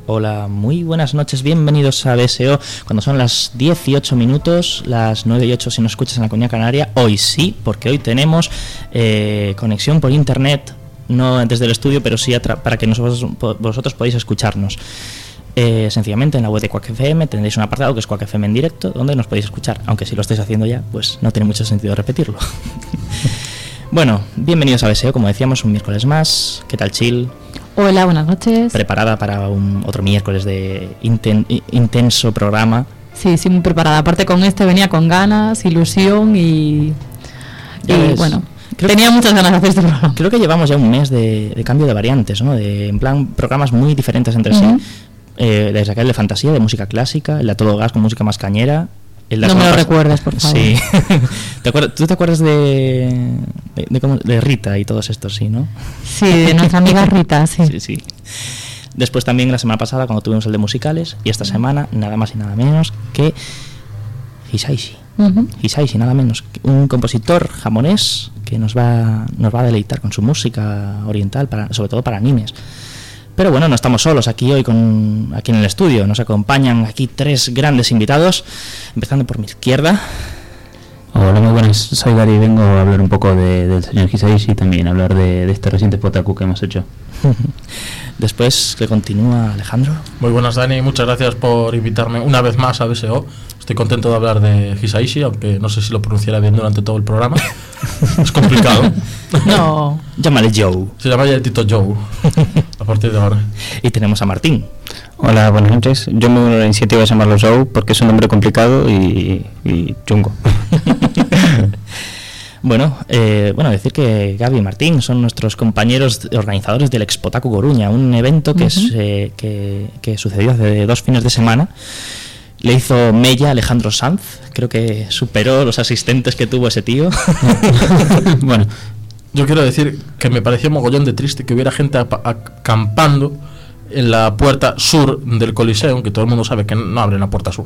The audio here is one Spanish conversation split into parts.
Hola, muy buenas noches, bienvenidos a BSO. Cuando son las 18 minutos, las 9 y 8 si nos escuchas en la Comunidad Canaria. Hoy sí, porque hoy tenemos conexión por internet, no desde el estudio, pero sí para que vosotros podáis escucharnos. Sencillamente en la web de Quack FM tendréis un apartado que es Quack FM en directo, donde nos podéis escuchar, aunque si lo estáis haciendo ya, pues no tiene mucho sentido repetirlo. Bueno, bienvenidos a BSO, como decíamos, un miércoles más. ¿Qué tal, Chill? Hola, buenas noches. ¿Preparada para otro miércoles de intenso programa? Sí, muy preparada. Aparte con venía con ganas, ilusión y bueno, tenía muchas ganas de hacer este programa. Creo que llevamos ya un mes de cambio de variantes, ¿no? En plan, programas muy diferentes entre sí. Desde aquel de fantasía, de música clásica, el de A Todo Gas con música más cañera. No me lo recuerdes, por favor. Sí. ¿Tú te acuerdas de Rita y todos estos, sí, no? Sí, de nuestra amiga Rita, sí. Sí. Después también la semana pasada cuando tuvimos el de musicales, y esta semana nada más y nada menos que Hisaishi. Hisaishi, nada menos, un compositor japonés que nos va a deleitar con su música oriental, sobre todo para animes. Pero bueno, no estamos solos aquí hoy aquí en el estudio. Nos acompañan aquí tres grandes invitados, empezando por mi izquierda. Hola, muy buenas. Soy Gary y vengo a hablar un poco del señor Hisaishi y también hablar de este reciente Potaku que hemos hecho. Después que continúa Alejandro. Muy buenas, Dani. Muchas gracias por invitarme una vez más a BSO. Estoy contento de hablar de Hisaishi, aunque no sé si lo pronunciaré bien durante todo el programa. Es complicado. No. Llámale Joe. Se llama ya el Tito Joe a partir de ahora. Y tenemos a Martín. Hola, buenas noches. Yo me uno a la iniciativa de llamarlo Joe porque es un nombre complicado y chungo. Bueno, decir que Gaby y Martín son nuestros compañeros organizadores del Expotaku Coruña, un evento que sucedió hace 2 fines de semana. Le hizo mella Alejandro Sanz, creo que superó los asistentes que tuvo ese tío. Bueno, yo quiero decir que me pareció mogollón de triste que hubiera gente acampando en la puerta sur del Coliseo, aunque todo el mundo sabe que no abren la puerta sur.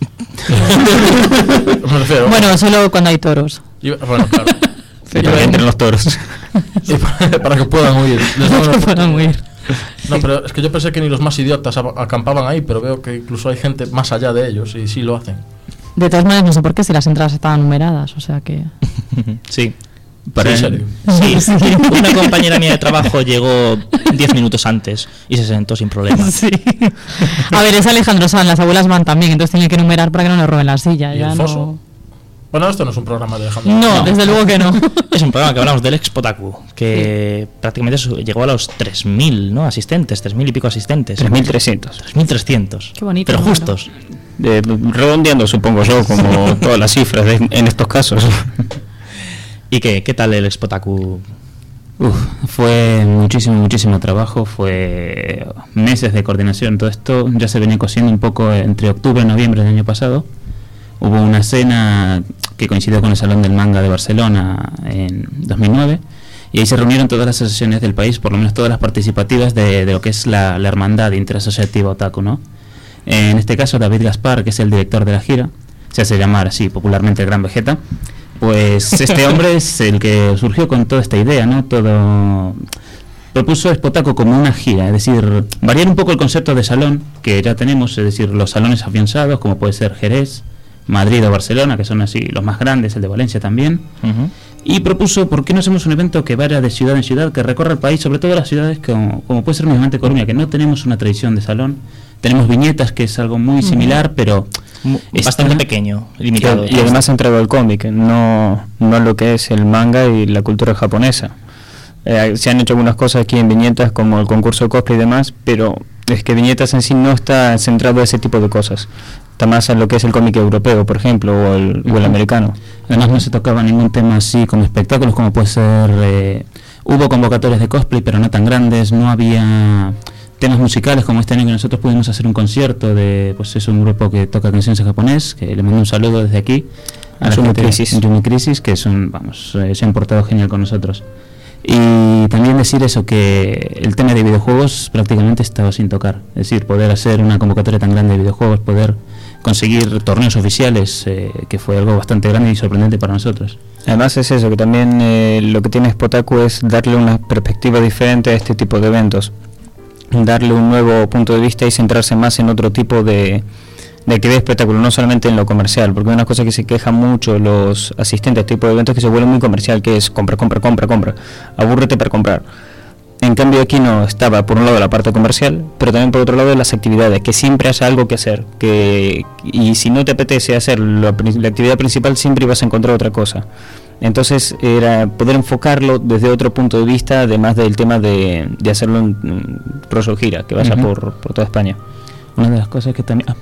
Me refiero, bueno, solo cuando hay toros. Bueno, claro. Pero entren los toros. Para que puedan huir. huir. No, pero es que yo pensé que ni los más idiotas acampaban ahí, pero veo que incluso hay gente más allá de ellos y sí lo hacen. De todas maneras, no sé por qué si las entradas estaban numeradas, o sea que... Sí. ¿En serio? Sí. Una compañera mía de trabajo llegó 10 minutos antes y se sentó sin problema. Sí. A ver, es Alejandro Sanz, las abuelas van también, entonces tienen que numerar para que no le roben la silla. ¿Y ya el foso? No... Bueno, esto no es un programa de Alejandro. No, desde luego que no. Es un programa que hablamos del Expotaku, que prácticamente llegó a los 3.000, ¿no? Asistentes, 3.000 y pico asistentes. 3.300. 3.300. Qué bonito. Pero justos. Redondeando, supongo yo, como todas las cifras en estos casos. ¿Y qué tal el Expotaku? Fue muchísimo trabajo, fue meses de coordinación. Todo esto ya se venía cosiendo un poco entre octubre y noviembre del año pasado. Hubo una cena que coincidió con el Salón del Manga de Barcelona en 2009 y ahí se reunieron todas las asociaciones del país, por lo menos todas las participativas de lo que es la hermandad interasociativa otaku, ¿no? En este caso David Gaspar, que es el director de la gira, se hace llamar así popularmente el Gran Vegeta, pues este hombre es el que surgió con toda esta idea, ¿no? Propuso Expotaku como una gira, es decir, variar un poco el concepto de salón que ya tenemos, es decir, los salones afianzados como puede ser Jerez, Madrid o Barcelona, que son así los más grandes, el de Valencia también. Y propuso, ¿por qué no hacemos un evento que vaya de ciudad en ciudad, que recorra el país, sobre todo las ciudades como puede ser mismamente Coruña, que no tenemos una tradición de salón? Tenemos viñetas, que es algo muy similar, pero bastante pequeño, limitado. Y además centrado al cómic, no lo que es el manga y la cultura japonesa. Se han hecho algunas cosas aquí en viñetas, como el concurso de cosplay y demás, pero es que viñetas en sí no está centrado a ese tipo de cosas. Está más en lo que es el cómic europeo, por ejemplo, o el americano. Además no se tocaba ningún tema así como espectáculos, como puede ser... hubo convocatorias de cosplay, pero no tan grandes, no había temas musicales como este año que nosotros pudimos hacer un concierto de, pues es un grupo que toca canciones en japonés, que le mando un saludo desde aquí a la gente de Yumi Crisis, que se han portado genial con nosotros. Y también decir eso, que el tema de videojuegos prácticamente estaba sin tocar, es decir, poder hacer una convocatoria tan grande de videojuegos, poder conseguir torneos oficiales, que fue algo bastante grande y sorprendente para nosotros. Además es eso, que también lo que tiene Expotaku es darle una perspectiva diferente a este tipo de eventos. darle un nuevo punto de vista y centrarse más en otro tipo de actividad de espectáculo, no solamente en lo comercial, porque una cosa que se quejan mucho los asistentes a este tipo de eventos es que se vuelve muy comercial, que es compra, abúrrete para comprar. En cambio aquí no, estaba por un lado la parte comercial, pero también por otro lado las actividades, que siempre haya algo que hacer, y si no te apetece hacer la actividad principal, siempre vas a encontrar otra cosa. Entonces era poder enfocarlo desde otro punto de vista, además del tema de hacerlo en rollo gira, que vaya por toda España. Una de las cosas que también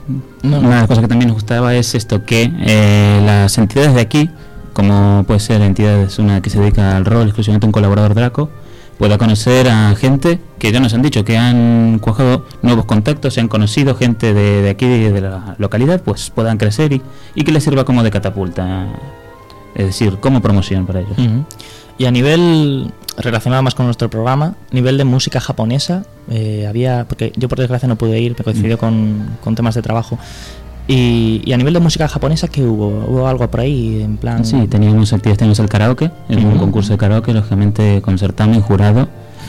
nos gustaba es esto, que las entidades de aquí, como puede ser entidades, una que se dedica al rol, exclusivamente un colaborador Draco, pueda conocer a gente que ya nos han dicho que han cuajado nuevos contactos, se han conocido gente de aquí, de la localidad, pues puedan crecer y que les sirva como de catapulta, es decir, como promoción para ellos. Y a nivel relacionado más con nuestro programa, nivel de música japonesa, había, porque yo por desgracia no pude ir, me coincidió con temas de trabajo, y a nivel de música japonesa, ¿qué hubo algo por ahí en plan? Sí, teníamos el karaoke, un concurso de karaoke, lógicamente con certamen jurado.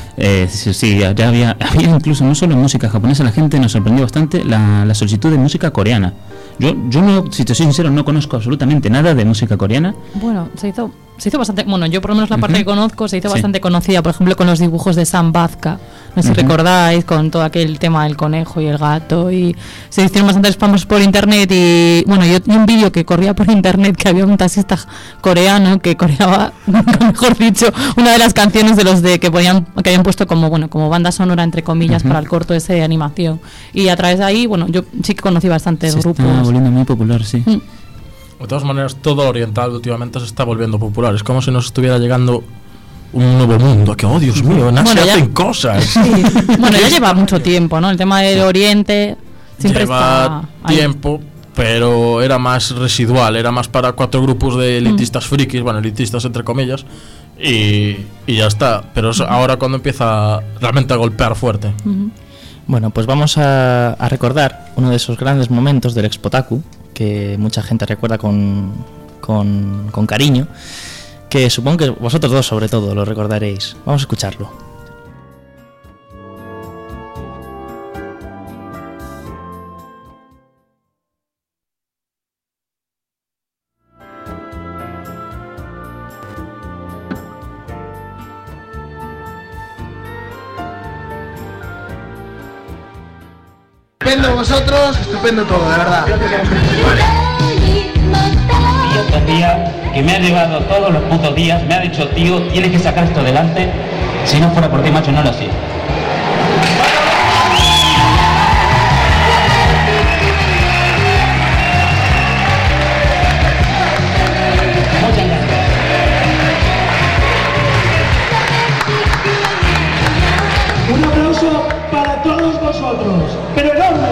Sí, ya había incluso no solo música japonesa, la gente nos sorprendió bastante la solicitud de música coreana. Yo no, si te soy sincero, no conozco absolutamente nada de música coreana. Bueno, se hizo bastante, bueno, yo por lo menos la parte que conozco se hizo bastante conocida, por ejemplo, con los dibujos de Sam Bazka, no sé si recordáis, con todo aquel tema del conejo y el gato, y se hicieron bastantes famosos por internet, y bueno, yo un vídeo que corría por internet que había un taxista coreano que coreaba, mejor dicho, una de las canciones de los que habían puesto como banda sonora entre comillas para el corto ese de animación, y a través de ahí, bueno, yo sí que conocí bastantes grupos. Está volviendo muy popular, sí. De todas maneras, todo oriental últimamente se está volviendo popular. Es como si nos estuviera llegando un nuevo mundo. Que, oh, Dios mío, en Asia hacen cosas. Sí. Bueno, ya lleva mucho tiempo, ¿no? El tema del Oriente siempre lleva tiempo, pero era más residual. Era más para 4 grupos de elitistas frikis, bueno, elitistas entre comillas, y ya está. Pero ahora cuando empieza realmente a golpear fuerte. Bueno, pues vamos a recordar uno de esos grandes momentos del Expotaku, que mucha gente recuerda con cariño, que supongo que vosotros dos sobre todo lo recordaréis. Vamos a escucharlo. Estupendo vosotros, estupendo todo, de verdad. Y otro día que me ha llevado todos los putos días, me ha dicho, tío, tienes que sacar esto adelante, si no fuera por ti, macho, no lo hacía. Muchas gracias. Un aplauso para todos vosotros, pero enorme.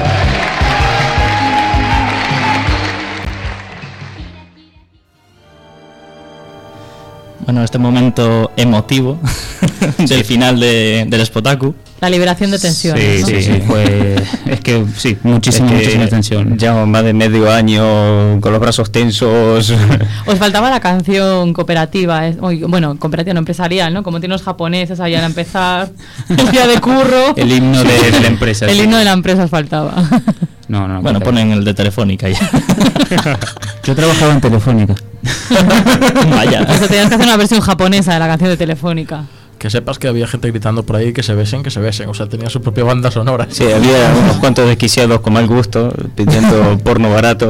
Bueno, este momento emotivo del final del Expotaku. La liberación de tensiones. Sí, fue... Es que sí, muchísima tensión. Ya más de medio año con los brazos tensos. Os faltaba la canción cooperativa, cooperativa no empresarial, ¿no? Como tienen los japoneses allá al empezar el día de curro. El himno de la empresa. El himno de la empresa os faltaba. No. Bueno, ponen el de Telefónica ya. Yo trabajaba en Telefónica. Vaya. Pues tenías que hacer una versión japonesa de la canción de Telefónica. Que sepas que había gente gritando por ahí que se besen. O sea, tenía su propia banda sonora. Sí, había unos cuantos desquiciados con mal gusto pidiendo porno barato.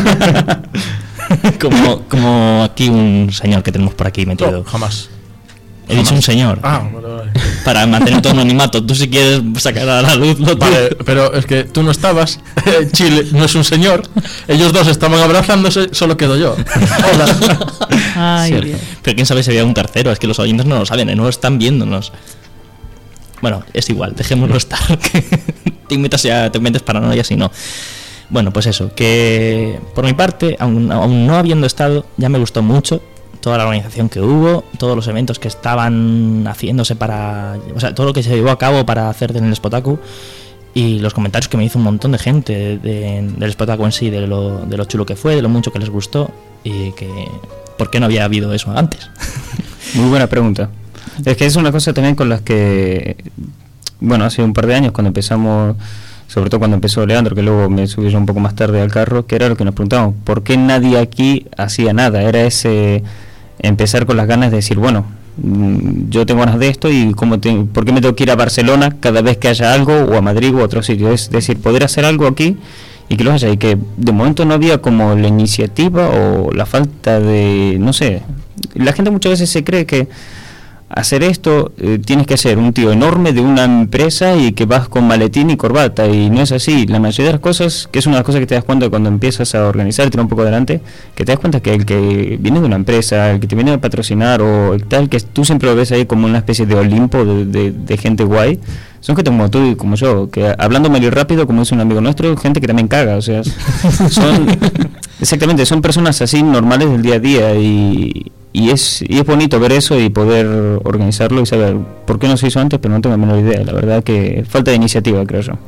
como aquí un señor que tenemos por aquí metido. No, jamás. He dicho un señor. Vale. Para mantener todo anonimato. Tú si quieres sacar a la luz vale, pero es que tú no estabas. Chile no es un señor. Ellos dos estaban abrazándose, solo quedo yo. Hola. Ay, sí, Dios. pero quién sabe si había un tercero. Es que los oyentes no lo saben, no están viéndonos. Bueno, es igual, dejémoslo estar. Te metes paranoias y no. Bueno, pues eso, que por mi parte, aún no habiendo estado, ya me gustó mucho toda la organización que hubo, todos los eventos que estaban haciéndose todo lo que se llevó a cabo para hacer en el Expotaku, y los comentarios que me hizo un montón de gente del Expotaku en sí, de lo chulo que fue, de lo mucho que les gustó, y que ¿por qué no había habido eso antes? Muy buena pregunta. Es que es una cosa también con las que bueno, hace un par de años cuando empezamos, sobre todo cuando empezó Leandro, que luego me subí yo un poco más tarde al carro, que era lo que nos preguntábamos, ¿por qué nadie aquí hacía nada? Era ese empezar con las ganas de decir, bueno, yo tengo ganas de esto y ¿por qué me tengo que ir a Barcelona cada vez que haya algo, o a Madrid o a otro sitio? Es decir, poder hacer algo aquí y que lo haya, y que de momento no había como la iniciativa o la falta de, no sé, la gente muchas veces se cree que hacer esto tienes que ser un tío enorme de una empresa y que vas con maletín y corbata, y no es así. La mayoría de las cosas, que es una de las cosas que te das cuenta cuando empiezas a organizar y tirar un poco adelante, que te das cuenta que el que viene de una empresa, el que te viene a patrocinar o tal, que tú siempre lo ves ahí como una especie de Olimpo de gente guay, son gente como tú y como yo, que hablando medio rápido, como dice un amigo nuestro, gente que también caga, o sea, exactamente, son personas así normales del día a día, y es bonito ver eso y poder organizarlo y saber por qué no se hizo antes, pero no tengo la menor idea. La verdad que falta de iniciativa, creo yo.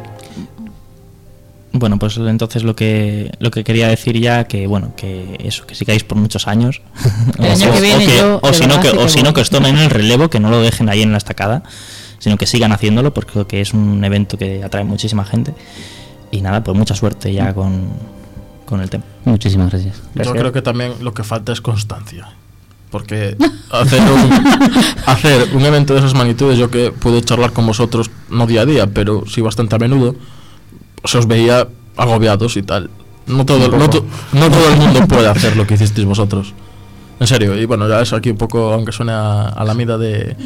Bueno, pues entonces lo que quería decir ya, que bueno, que eso, que sigáis por muchos años. El año que viene o si no que os tomen el relevo, que no lo dejen ahí en la estacada, sino que sigan haciéndolo, porque creo que es un evento que atrae muchísima gente. Y nada, pues mucha suerte ya con el tema. Muchísimas gracias. Yo creo que también lo que falta es constancia, porque hacer un evento de esas magnitudes, yo que pude charlar con vosotros no día a día, pero sí bastante a menudo, se os veía agobiados y tal. No todo el mundo puede hacer lo que hicisteis vosotros, en serio. Y bueno, ya eso aquí un poco, aunque suene a la mida de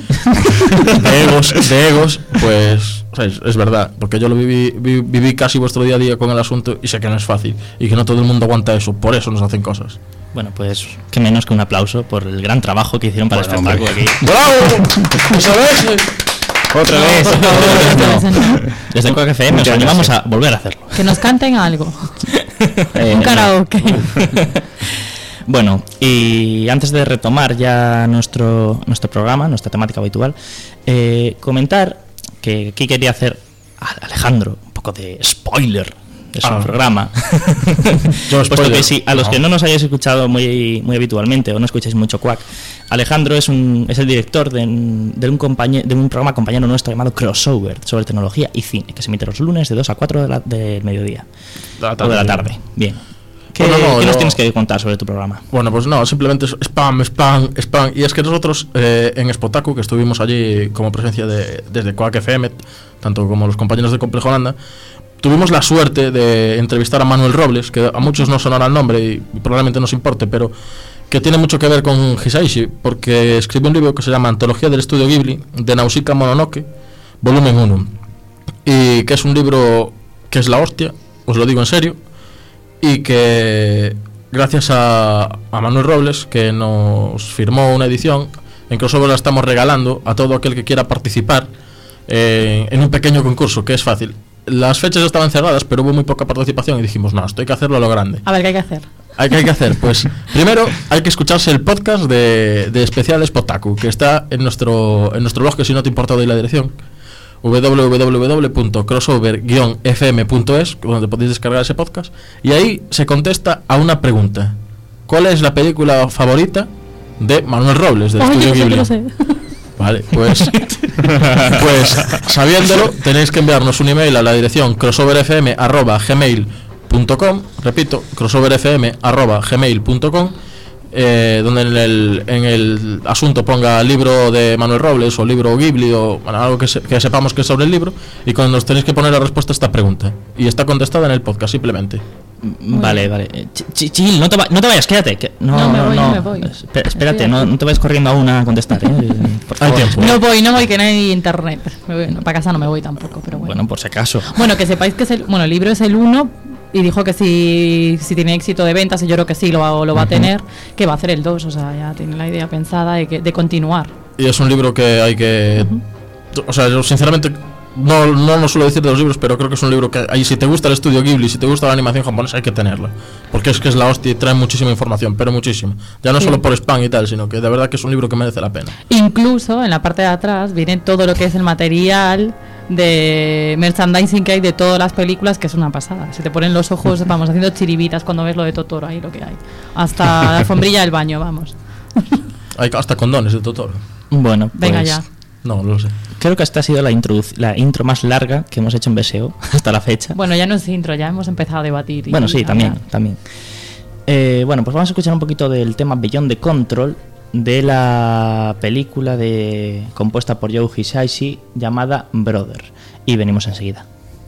egos, pues o sea, es verdad, porque yo lo viví casi vuestro día a día con el asunto, y sé que no es fácil y que no todo el mundo aguanta eso, por eso nos hacen cosas. Bueno, pues qué menos que un aplauso por el gran trabajo que hicieron para el espectáculo aquí. ¡Bravo! ¿Sabes? Otra vez. Desde Quack FM os animamos a volver a hacerlo. Que nos canten algo. Un karaoke. Bueno, y antes de retomar ya nuestro programa, nuestra temática habitual, comentar que aquí quería hacer a Alejandro un poco de spoiler de su programa. Puesto que sí, a los que no nos hayáis escuchado muy habitualmente o no escucháis mucho Quack, Alejandro es el director de un programa compañero nuestro llamado Crossover, sobre tecnología y cine, que se emite los lunes de 2 a 4 del mediodía o de la tarde. Bien. ¿Qué nos tienes que contar sobre tu programa? Bueno, pues no, simplemente es spam. Y es que nosotros en Spotaku, que estuvimos allí como presencia desde Quack FM, tanto como los compañeros de Complejo Holanda, tuvimos la suerte de entrevistar a Manuel Robles, que a muchos no sonará el nombre y probablemente nos importe, pero que tiene mucho que ver con Hisaishi, porque escribió un libro que se llama Antología del Estudio Ghibli, de Nausicaa Mononoke, volumen 1, y que es un libro que es la hostia, os lo digo en serio, y que gracias a Manuel Robles, que nos firmó una edición, en Crossover la estamos regalando a todo aquel que quiera participar en un pequeño concurso, que es fácil. Las fechas estaban cerradas, pero hubo muy poca participación y dijimos, no, esto hay que hacerlo a lo grande. A ver, ¿qué hay que hacer? ¿Qué hay que hacer? Pues primero hay que escucharse el podcast de especiales Spotaku, que está en nuestro blog, que si no te importa doy la dirección, www.crossover-fm.es, donde podéis descargar ese podcast, y ahí se contesta a una pregunta: ¿cuál es la película favorita de Manuel Robles, del Estudio Ghibli? Lo sé. Vale, pues sabiéndolo, tenéis que enviarnos un email a la dirección crossoverfm@gmail.com, repito, crossoverfm@gmail.com, donde en el asunto ponga libro de Manuel Robles o libro Ghibli o bueno, algo que sepamos que es sobre el libro, y cuando nos tenéis que poner la respuesta a esta pregunta, y está contestada en el podcast simplemente. Vale. Chill, no te vayas, quédate. No me voy. Espérate, no te vayas corriendo aún a contestar. Por favor. Hay tiempo. No voy, que no hay internet. Para casa no me voy tampoco, pero bueno. Bueno, por si acaso. Bueno, que sepáis que el libro es el 1, y dijo que si tiene éxito de ventas, y yo creo que sí lo va a tener, que va a hacer el 2, o sea, ya tiene la idea pensada de continuar. Y es un libro que hay que... O sea, yo sinceramente... No lo suelo decir de los libros, pero creo que es un libro que ahí, si te gusta el estudio Ghibli, si te gusta la animación japonesa, hay que tenerlo, porque es la hostia y trae muchísima información, pero muchísima, ya no solo por spam y tal, sino que de verdad que es un libro que merece la pena. Incluso en la parte de atrás viene todo lo que es el material de merchandising que hay de todas las películas, que es una pasada. Se te ponen los ojos, vamos, haciendo chiribitas cuando ves lo de Totoro, ahí lo que hay, hasta la alfombrilla del baño, vamos. Hay hasta condones de Totoro. Bueno, pues venga ya. No lo sé. Creo que esta ha sido la intro más larga que hemos hecho en BSO hasta la fecha. Bueno, ya no es intro, ya hemos empezado a debatir. Bueno, sí, también. Bueno, pues vamos a escuchar un poquito del tema Beyond the Control de la película compuesta por Joe Hisaishi llamada Brother. Y venimos enseguida.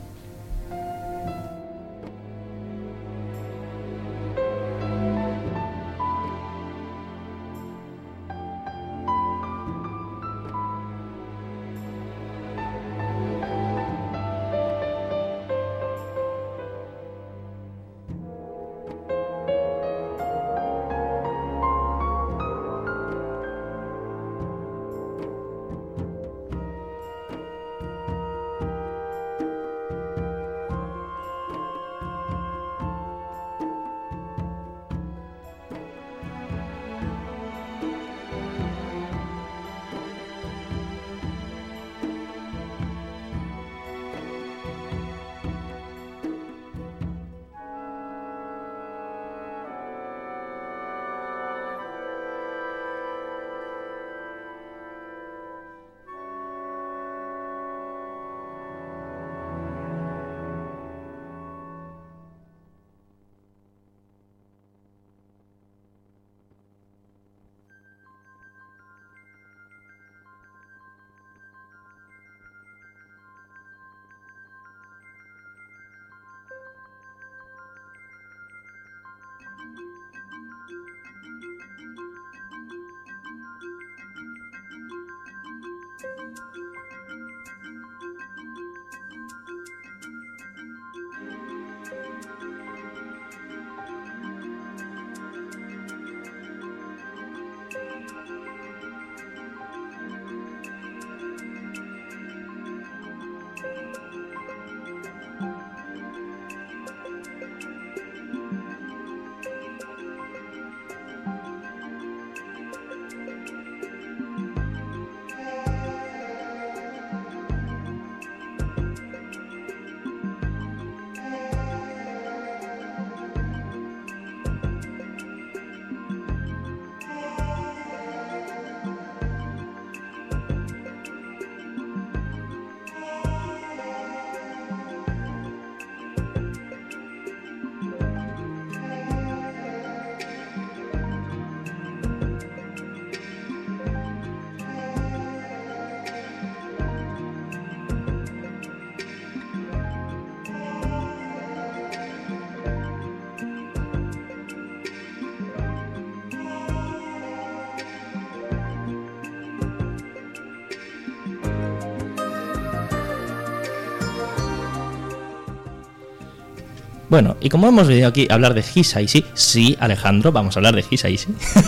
Bueno, y como hemos venido aquí a hablar de Hisaishi, sí, Alejandro, vamos a hablar de Hisaishi.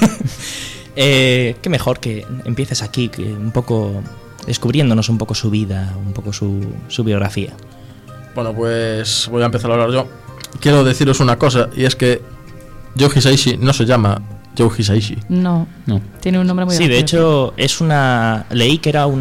Qué mejor que empieces aquí, que un poco descubriéndonos un poco su vida, un poco su biografía. Bueno, pues voy a empezar a hablar yo. Quiero deciros una cosa, y es que Joe Hisaishi no se llama Joe Hisaishi. No, tiene un nombre muy gracioso. Sí, de hecho, es leí que era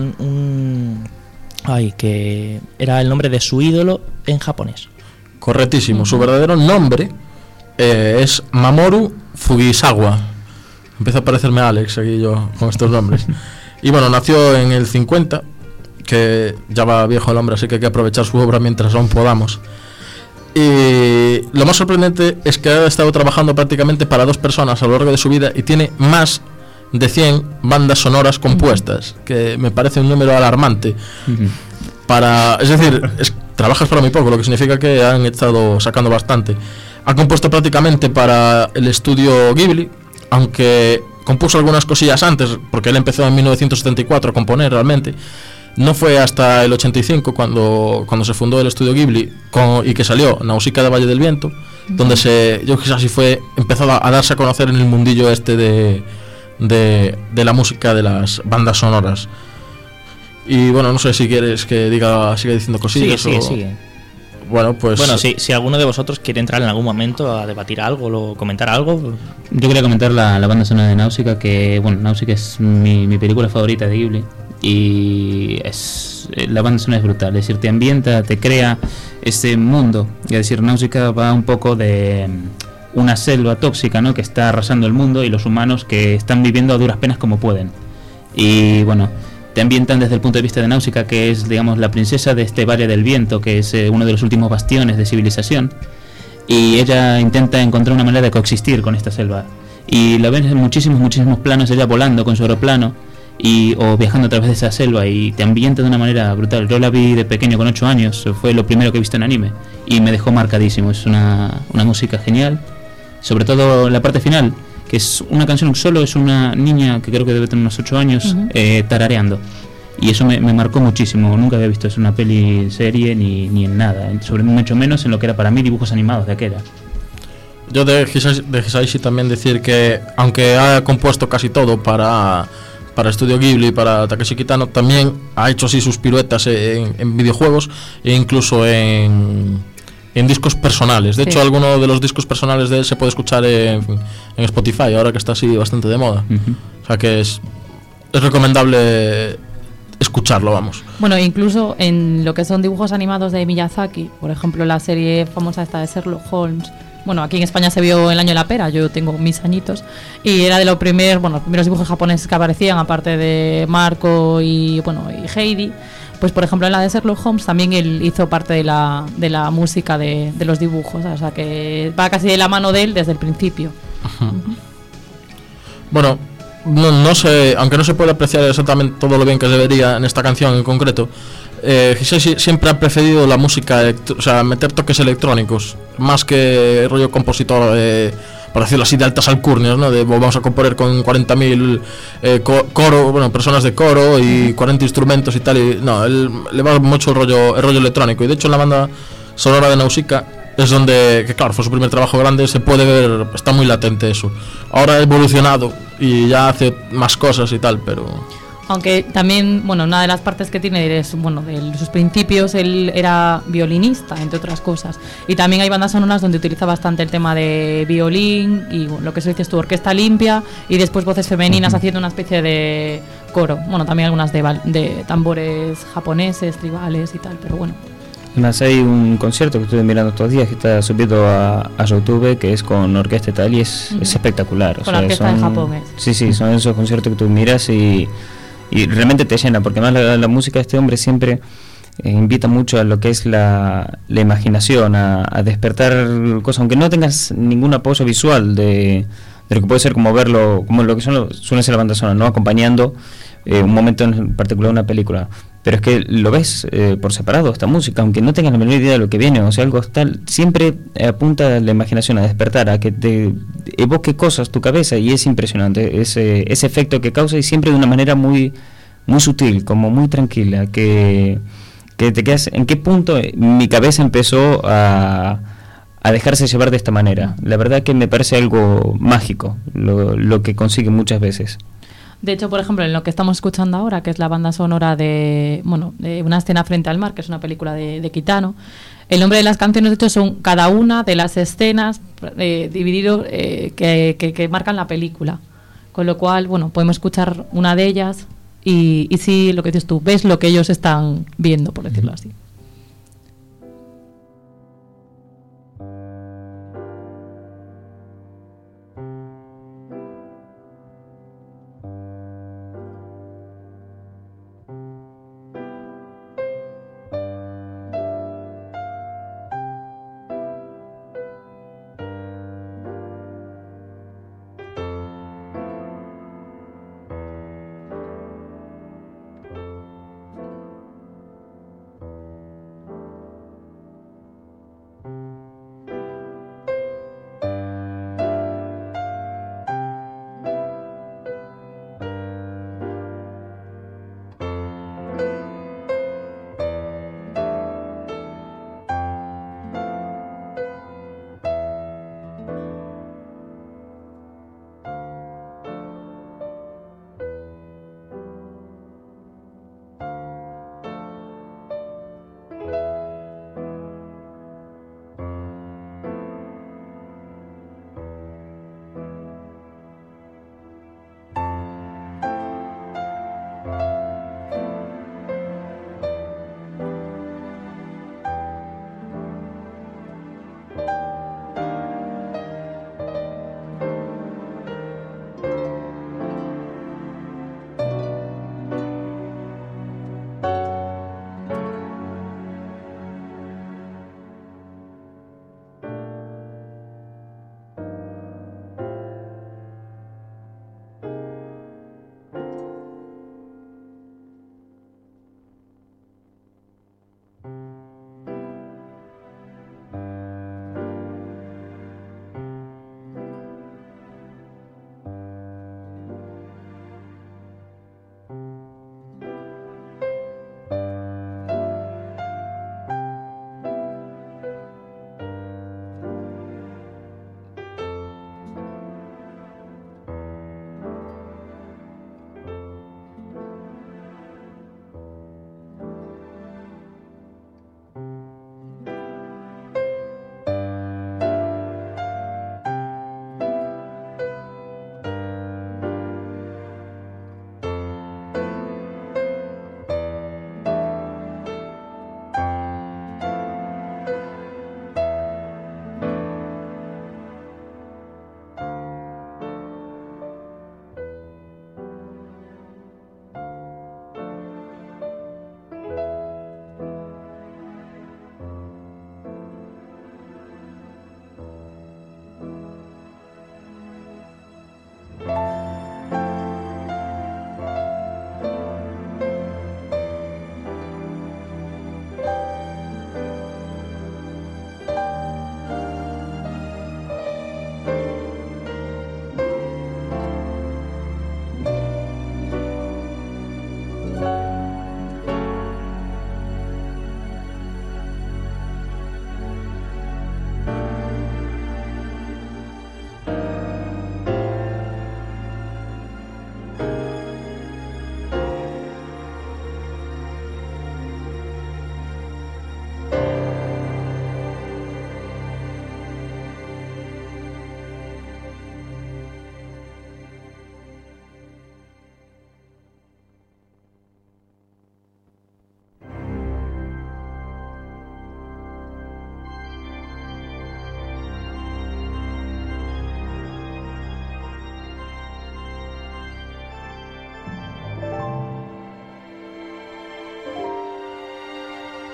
que era el nombre de su ídolo en japonés. Correctísimo. Su verdadero nombre es Mamoru Fujisawa. Empieza a parecerme Alex aquí yo con estos nombres. Y bueno, nació en el 50, que ya va viejo el hombre, así que hay que aprovechar su obra mientras aún podamos. Y lo más sorprendente es que ha estado trabajando prácticamente para 2 personas a lo largo de su vida y tiene más de 100 bandas sonoras compuestas, que me parece un número alarmante. Es decir, trabajas para muy poco, lo que significa que han estado sacando bastante. Ha compuesto prácticamente para el estudio Ghibli, aunque compuso algunas cosillas antes, porque él empezó en 1974 a componer realmente. No fue hasta el 85 cuando se fundó el estudio Ghibli y que salió Nausicaa de Valle del Viento, donde Joe Hisaishi empezó a darse a conocer en el mundillo de la música de las bandas sonoras. Y bueno, no sé si quieres que siga diciendo cosillas. Sigue. Bueno, pues si alguno de vosotros quiere entrar en algún momento a debatir algo o comentar algo. Yo quería comentar la banda sonora de Nausicaa, que bueno, Nausicaa es mi película favorita de Ghibli. Y la banda sonora es brutal, es decir, te ambienta, te crea ese mundo. Es decir, Nausicaa va un poco de una selva tóxica, ¿no?, que está arrasando el mundo, y los humanos que están viviendo a duras penas como pueden. Y bueno, te ambientan desde el punto de vista de Náusica, que es, digamos, la princesa de este Valle del Viento, que es uno de los últimos bastiones de civilización, y ella intenta encontrar una manera de coexistir con esta selva. Y la ves en muchísimos planos, ella volando con su aeroplano o viajando a través de esa selva, y te ambienta de una manera brutal. Yo la vi de pequeño con 8 años, fue lo primero que he visto en anime, y me dejó marcadísimo. Es una música genial, sobre todo la parte final, que es una canción solo, es una niña que creo que debe tener unos 8 años, tarareando. Y eso me marcó muchísimo. Nunca había visto eso en una peli, serie, ni en nada. Sobre mucho menos en lo que era para mí dibujos animados de aquella. Yo de Hisaishi también decir que, aunque ha compuesto casi todo para Estudio Ghibli y para Takeshi Kitano, también ha hecho así sus piruetas en videojuegos e incluso en discos personales. De hecho, alguno de los discos personales de él se puede escuchar en Spotify, ahora que está así bastante de moda. O sea que es recomendable escucharlo, vamos. Bueno, incluso en lo que son dibujos animados de Miyazaki, por ejemplo, la serie famosa esta de Sherlock Holmes. Bueno, aquí en España se vio El año de la pera, yo tengo mis añitos, y era de los primeros dibujos japoneses que aparecían, aparte de Marco y Heidi. Pues por ejemplo en la de Sherlock Holmes también él hizo parte de la música de los dibujos, o sea que va casi de la mano de él desde el principio. Bueno, no sé, aunque no se puede apreciar exactamente todo lo bien que se vería en esta canción en concreto, Hisaishi siempre ha preferido la música, o sea, meter toques electrónicos, más que rollo compositor, por decirlo así, de altas alcurnias, ¿no? Vamos a componer con 40.000 personas de coro y 40 instrumentos y tal. Y no, él le va mucho el rollo electrónico. Y de hecho en la banda sonora de Nausicaa es donde, que claro, fue su primer trabajo grande, se puede ver, está muy latente eso. Ahora ha evolucionado y ya hace más cosas y tal, pero... Aunque también, una de las partes que tiene es, de sus principios, él era violinista, entre otras cosas. Y también hay bandas sonoras donde utiliza bastante el tema de violín y lo que se dice orquesta limpia y después voces femeninas haciendo una especie de coro. También algunas de tambores japoneses, tribales y tal, pero bueno. Además hay un concierto que estuve mirando estos días que está subido a YouTube, que es con orquesta y tal, y es espectacular. Con la orquesta de Japón. Sí, son esos conciertos que tú miras y realmente te llena, porque además la música de este hombre siempre invita mucho a lo que es la imaginación, a despertar cosas, aunque no tengas ningún apoyo visual de lo que puede ser como verlo, como lo que suele ser la banda sonora, ¿no? Acompañando un momento en particular de una película. Pero es que lo ves por separado, esta música, aunque no tengas la menor idea de lo que viene, o sea, algo tal, siempre apunta a la imaginación, a despertar, a que te evoque cosas tu cabeza, y es impresionante ese efecto que causa, y siempre de una manera muy sutil, como muy tranquila, que te quedas, ¿en qué punto mi cabeza empezó a dejarse llevar de esta manera? La verdad que me parece algo mágico lo que consigue muchas veces. De hecho, por ejemplo, en lo que estamos escuchando ahora, que es la banda sonora de Una escena frente al mar, que es una película de Kitano, el nombre de las canciones, de hecho, son cada una de las escenas dividido que marcan la película. Con lo cual, podemos escuchar una de ellas y sí, lo que dices tú, ves lo que ellos están viendo, por decirlo así.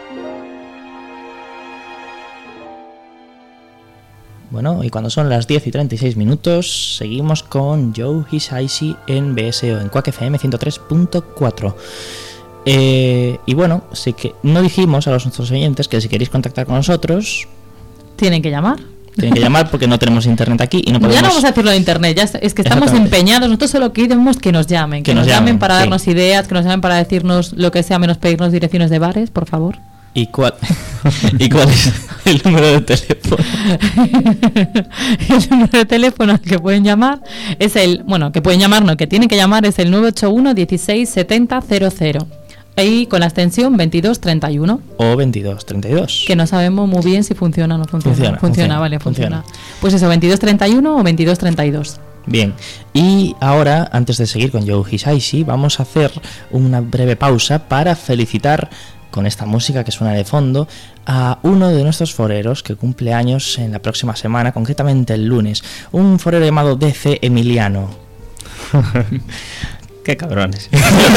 Bueno, y cuando son las 10:36, seguimos con Joe Hisaishi en BSO, en Quack FM 103.4. Y bueno, sí que no dijimos a nuestros oyentes que si queréis contactar con nosotros... Tienen que llamar. Tienen que llamar porque no tenemos internet aquí y no podemos... Ya no vamos a decirlo de internet, ya es que estamos empeñados. Nosotros solo queremos que nos llamen. Que nos llamen para darnos ideas, que nos llamen para decirnos lo que sea, menos pedirnos direcciones de bares, por favor. ¿Y cuál es el número de teléfono? El número de teléfono al que pueden llamar es el... Bueno, que pueden llamar, no, que tienen que llamar es el 981 16 70 00. Ahí con la extensión 2231. O 2232. Que no sabemos muy bien si funciona o no funciona. Funciona. Pues eso, 2231 o 2232. Bien, y ahora, antes de seguir con Joe Hisaishi, vamos a hacer una breve pausa para felicitar con esta música que suena de fondo a uno de nuestros foreros que cumple años en la próxima semana, concretamente el lunes, un forero llamado DC Emiliano. Qué cabrones.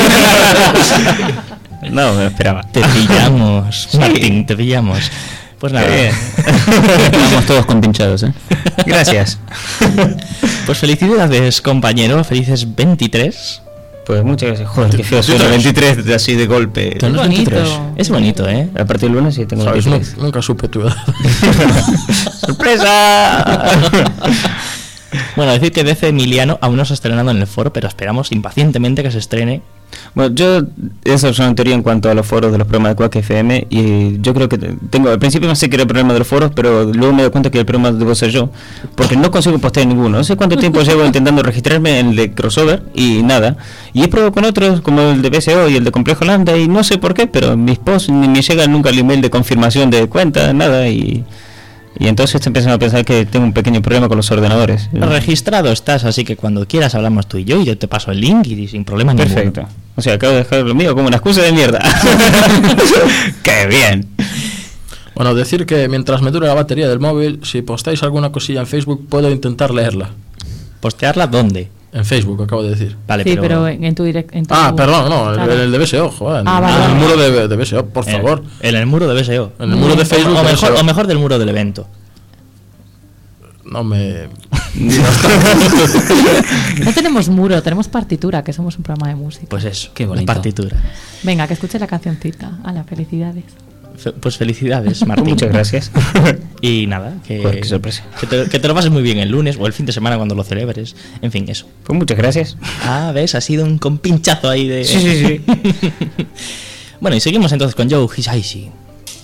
No me esperaba. Te pillamos, sí. Martín, te pillamos. Pues nada, estamos todos compinchados, ¿eh? Gracias. Pues felicidades, compañero, felices 23. Pues muchas gracias. Joder, qué feo suena 23 así de golpe. Es bonito. Es bonito, ¿eh? A partir del lunes sí tengo 23. Nunca supe tu edad. ¡Sorpresa! Bueno, decir que DC Emiliano aún no se ha estrenado en el foro, pero esperamos impacientemente que se estrene. Bueno, esa es una teoría en cuanto a los foros de los programas de Quack FM, y yo creo que al principio no sé que era el problema de los foros, pero luego me doy cuenta que el problema debo ser yo, porque no consigo postear ninguno. No sé cuánto tiempo llevo intentando registrarme en el de Crossover y nada, y he probado con otros como el de BSO y el de Complejo Lambda, y no sé por qué, pero mis posts ni me llega nunca el email de confirmación de cuenta, nada, y entonces empiezan a pensar que tengo un pequeño problema con los ordenadores. Registrado estás, así que cuando quieras hablamos tú y yo te paso el link y sin problema ninguno. Perfecto. O sea, acabo de dejar lo mío como una excusa de mierda. ¡Qué bien! Bueno, decir que mientras me dure la batería del móvil, si postáis alguna cosilla en Facebook, puedo intentar leerla. ¿Postearla dónde? En Facebook, acabo de decir. Vale, sí, pero en tu directo. Perdón, no, claro. El de BSO, joder. Vale. En el muro de BSO, por favor. En el muro de BSO. En el muro de Facebook. O mejor del muro del evento. No me... No tenemos muro, tenemos partitura, que somos un programa de música. Pues eso, qué bonito. Partitura. Venga, que escuche la cancioncita. Las felicidades. Pues felicidades, Martín. Muchas gracias. Y nada, qué sorpresa. Que te lo pases muy bien el lunes o el fin de semana cuando lo celebres. En fin, eso. Pues muchas gracias. ¿Ves? Ha sido un compinchazo ahí de... Sí. Bueno, y seguimos entonces con Joe Hisaishi.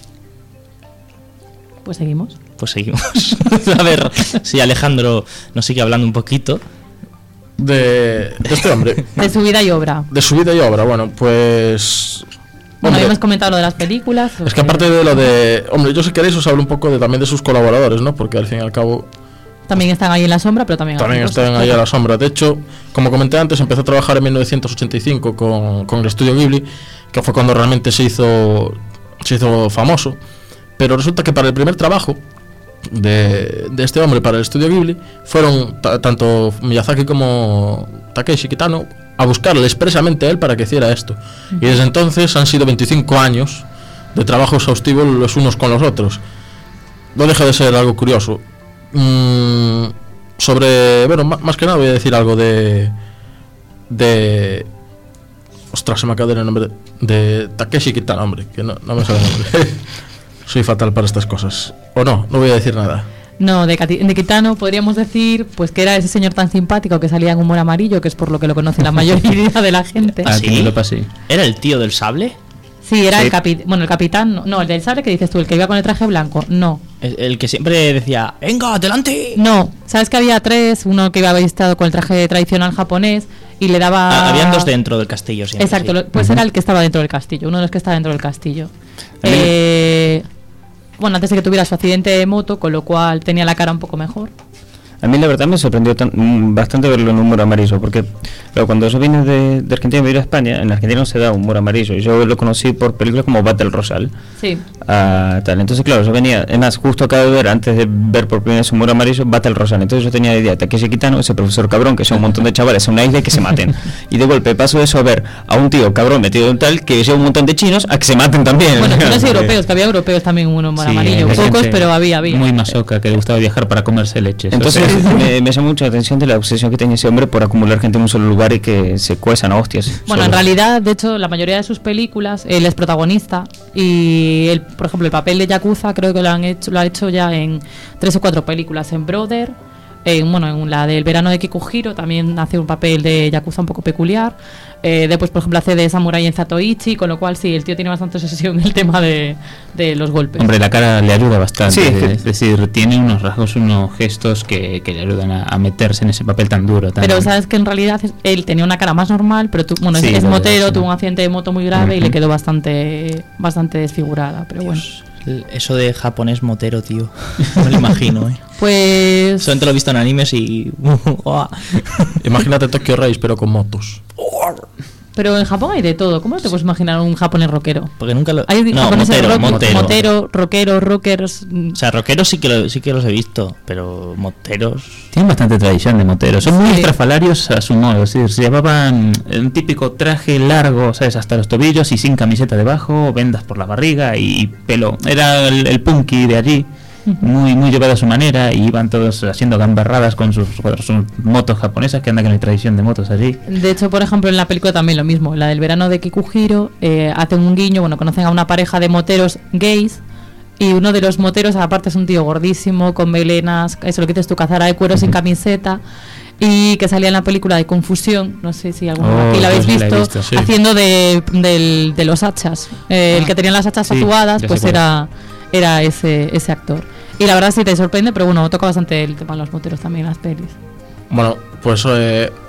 Pues seguimos. A ver si Alejandro nos sigue hablando un poquito de este hombre. De su vida y obra. Bueno, pues... Bueno, habíamos comentado lo de las películas. Es que aparte de lo de... Hombre, yo si queréis os hablo un poco también de sus colaboradores, ¿no? Porque al fin y al cabo... También están ahí en la sombra, pero también están ahí a la sombra. De hecho, como comenté antes, empezó a trabajar en 1985 con el estudio Ghibli, que fue cuando realmente se hizo famoso. Pero resulta que para el primer trabajo de este hombre para el estudio Ghibli fueron tanto Miyazaki como Takeshi Kitano a buscarle expresamente a él para que hiciera esto. Y desde entonces han sido 25 años de trabajo exhaustivo los unos con los otros. No deja de ser algo curioso. Bueno, más que nada voy a decir algo de ostras, se me acaba de ir el nombre de Takeshi Kitano, hombre, que no me sale el nombre. Soy fatal para estas cosas. O no voy a decir nada. No, de Kitano podríamos decir pues que era ese señor tan simpático que salía en Humor Amarillo, que es por lo que lo conoce la mayoría de la gente. ¿Sí? ¿Era el tío del sable? Sí, era el capitán, no, el del sable que dices tú, el que iba con el traje blanco, no. El que siempre decía, venga, adelante. No, sabes que había tres, uno que iba vestido con el traje tradicional japonés y le daba... Habían dos dentro del castillo siempre. Exacto, sí. Pues era el que estaba dentro del castillo, uno de los que estaba dentro del castillo. Bueno, antes de que tuviera su accidente de moto, con lo cual tenía la cara un poco mejor. A mí la verdad me sorprendió bastante verlo en humor amarillo, porque cuando yo vine de Argentina a vivir a España, en Argentina no se da humor amarillo, y yo lo conocí por películas como Battle Royale. Sí. Tal. Entonces, claro, yo venía, además, justo acabo de ver, antes de ver por primera vez humor amarillo, Battle Royale. Entonces yo tenía la idea de Takeshi Kitano, ese profesor cabrón, que son un montón de chavales en una isla y que se maten. Y de golpe paso de eso a ver a un tío cabrón metido en tal, que lleva un montón de chinos a que se maten también. Bueno, chinos y europeos, que había europeos también, un humor amarillo, pocos, pero había. Muy masoca, que le gustaba viajar para comerse leches. Entonces me llamó mucho la atención de la obsesión que tenía ese hombre por acumular gente en un solo lugar y que se cuezan a hostias. Bueno, en realidad, de hecho, la mayoría de sus películas, él es protagonista y, él, por ejemplo, el papel de Yakuza creo que lo ha hecho ya en 3 o 4 películas. En Brother, en la del verano de Kikuhiro también hace un papel de Yakuza un poco peculiar. Después, por ejemplo, hace de Samurai en Zatoichi, con lo cual sí, el tío tiene bastante obsesión en el tema de los golpes. Hombre, la cara le ayuda bastante, sí, es decir, tiene unos rasgos, unos gestos que le ayudan a meterse en ese papel tan duro. Pero sabes que en realidad él tenía una cara más normal, pero sí, es motero, tuvo un accidente de moto muy grave y le quedó bastante desfigurada, pero bueno. Eso de japonés motero, tío, no me lo imagino, Pues... Solamente lo he visto en animes y... Imagínate Tokyo Race, pero con motos. Pero en Japón hay de todo. ¿Cómo te puedes imaginar un japonés rockero? Porque nunca lo... Hay motero. Motero, rockers... O sea, rockeros sí que los he visto, pero moteros... Tienen bastante tradición de moteros. Son muy estrafalarios a su modo. Es decir, se llevaban un típico traje largo, ¿sabes? Hasta los tobillos y sin camiseta debajo, vendas por la barriga y pelo. Era el punky de allí. Muy llevado a su manera, y iban todos haciendo gambarradas con sus motos japonesas, que andan con la tradición de motos allí. De hecho, por ejemplo, en la película también lo mismo, la del verano de Kikuhiro, hacen un guiño, conocen a una pareja de moteros gays, y uno de los moteros aparte es un tío gordísimo, con melenas, eso lo que dices tú, cazara de cuero sin camiseta, y que salía en la película de Confusión, no sé si alguno aquí la habéis visto, sí. haciendo de los hachas, el que tenía las hachas tatuadas, pues era ese actor. Y la verdad sí te sorprende, pero bueno, toca bastante el tema de los moteros también en las pelis. Bueno, pues si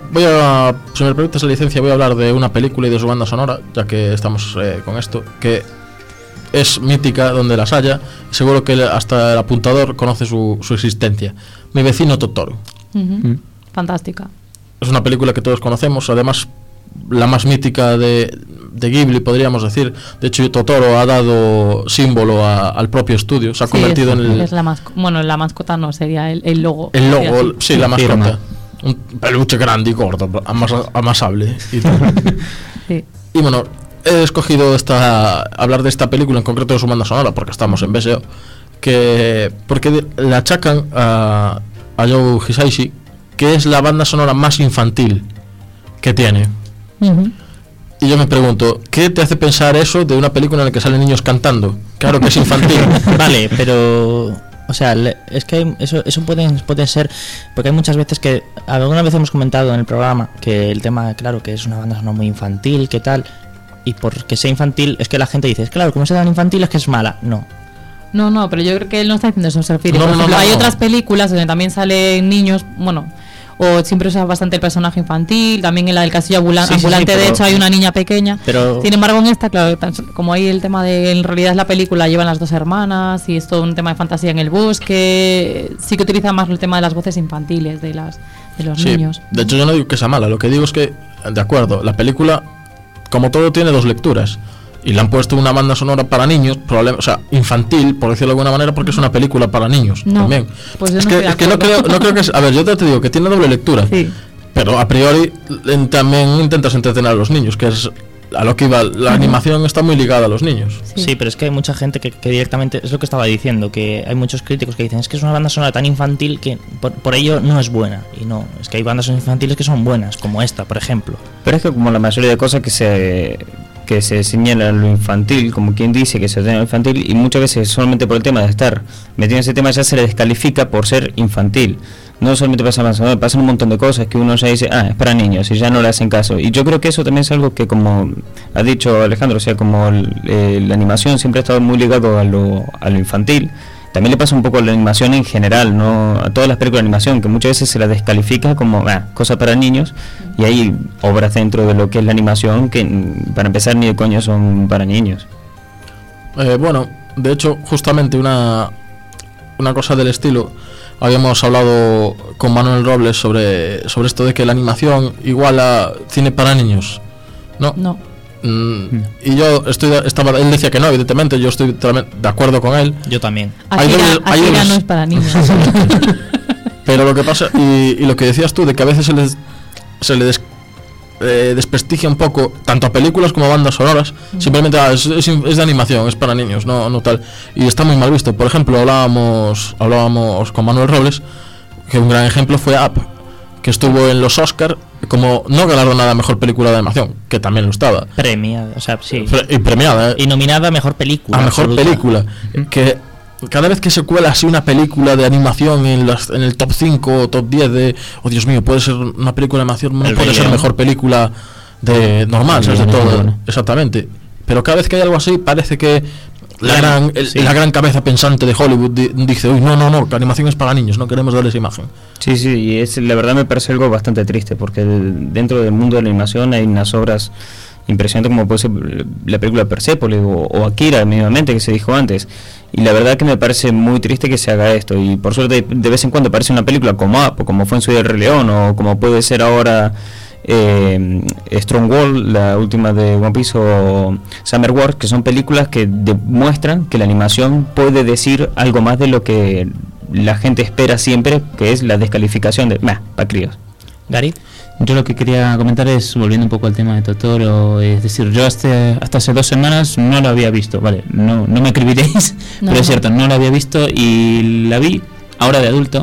me permites la licencia, voy a hablar de una película y de su banda sonora, ya que estamos con esto, que es mítica donde las haya, y seguro que hasta el apuntador conoce su existencia. Mi vecino Totoro. Fantástica. Es una película que todos conocemos, además la más mítica de Ghibli, podríamos decir. De hecho, Totoro ha dado símbolo al propio estudio, se ha convertido en el... Es la mascota no, sería el logo. El logo, sí, la mascota. Un peluche grande y gordo, amasable. Sí. Y bueno, he escogido hablar de esta película, en concreto de su banda sonora, porque estamos en BSO, porque le achacan a Hayao Hisaishi que es la banda sonora más infantil que tiene. Y yo me pregunto, ¿qué te hace pensar eso de una película en la que salen niños cantando? Claro que es infantil. Vale, pero... O sea, es que eso puede ser... Porque hay muchas veces que... Alguna vez hemos comentado en el programa que el tema, claro, que es una banda sonora muy infantil, ¿qué tal? Y porque sea infantil, es que la gente dice, claro, como sea tan infantil es que es mala. No, pero yo creo que él no está diciendo eso, se refiere. Por ejemplo, hay otras películas donde también salen niños, o siempre usa bastante el personaje infantil, también en la del castillo ambulante, de hecho hay una niña pequeña, pero... sin embargo en esta, claro, como hay el tema de, en realidad la película llevan las 2 hermanas y es todo un tema de fantasía en el bosque, sí que utiliza más el tema de las voces infantiles de los niños. De hecho yo no digo que sea mala, lo que digo es que, de acuerdo, la película, como todo, tiene 2 lecturas. Y le han puesto una banda sonora para niños, o sea, infantil, por decirlo de alguna manera, porque es una película para niños también. Pues yo es que no creo que es... A ver, yo te digo que tiene doble lectura, pero a priori también intentas entretener a los niños, que es a lo que iba. La animación está muy ligada a los niños. Sí, pero es que hay mucha gente que directamente, es lo que estaba diciendo, que hay muchos críticos que dicen, es que es una banda sonora tan infantil que por ello no es buena. Y no, es que hay bandas infantiles que son buenas, como esta, por ejemplo. Pero es que como la mayoría de cosas que se señala lo infantil, como quien dice que se señala lo infantil, y muchas veces solamente por el tema de estar metido en ese tema ya se le descalifica por ser infantil. No solamente pasan un montón de cosas que uno ya dice, es para niños, y ya no le hacen caso. Y yo creo que eso también es algo que, como ha dicho Alejandro, o sea, como la animación siempre ha estado muy ligado a lo infantil. También le pasa un poco a la animación en general, ¿no? A todas las películas de animación, que muchas veces se la descalifica como cosa para niños, y hay obras dentro de lo que es la animación que, para empezar, ni de coño son para niños. Bueno, de hecho, justamente una cosa del estilo, habíamos hablado con Manuel Robles sobre esto de que la animación igual a cine para niños, ¿no? No. Y yo él decía que no, evidentemente, yo estoy de acuerdo con él. Yo también. Akira no es para niños. Pero lo que pasa, y lo que decías tú, de que a veces se le desprestigia un poco tanto a películas como a bandas sonoras, simplemente es de animación, es para niños, no tal, y está muy mal visto. Por ejemplo, hablábamos con Manuel Robles, que un gran ejemplo fue Up, que estuvo en los Oscar como no galardonada a mejor película de animación, que también lo estaba. Premiada, o sea, sí. Y premiada. Y nominada a mejor película. A mejor película. Que cada vez que se cuela así una película de animación en el top 5 o top 10 de, oh Dios mío, puede ser una película de animación, no puede ser mejor película de normal, ¿sabes? De todo. Exactamente. Pero cada vez que hay algo así, parece que la gran cabeza pensante de Hollywood dice, uy, no, que animación es para niños, no queremos darles imagen. Sí, y la verdad me parece algo bastante triste, porque dentro del mundo de la animación hay unas obras impresionantes como puede ser la película Persépolis o Akira, mismamente, que se dijo antes, y la verdad que me parece muy triste que se haga esto, y por suerte de vez en cuando aparece una película como Up, como fue en su día el Rey León, o como puede ser ahora Strong World, la última de One Piece, o Summer Wars, que son películas que demuestran que la animación puede decir algo más de lo que la gente espera siempre, que es la descalificación de para críos. Gary, yo lo que quería comentar es, volviendo un poco al tema de Totoro, es decir, yo hasta hace 2 semanas no lo había visto, vale, no me acribiréis, pero es cierto, no lo había visto y la vi ahora de adulto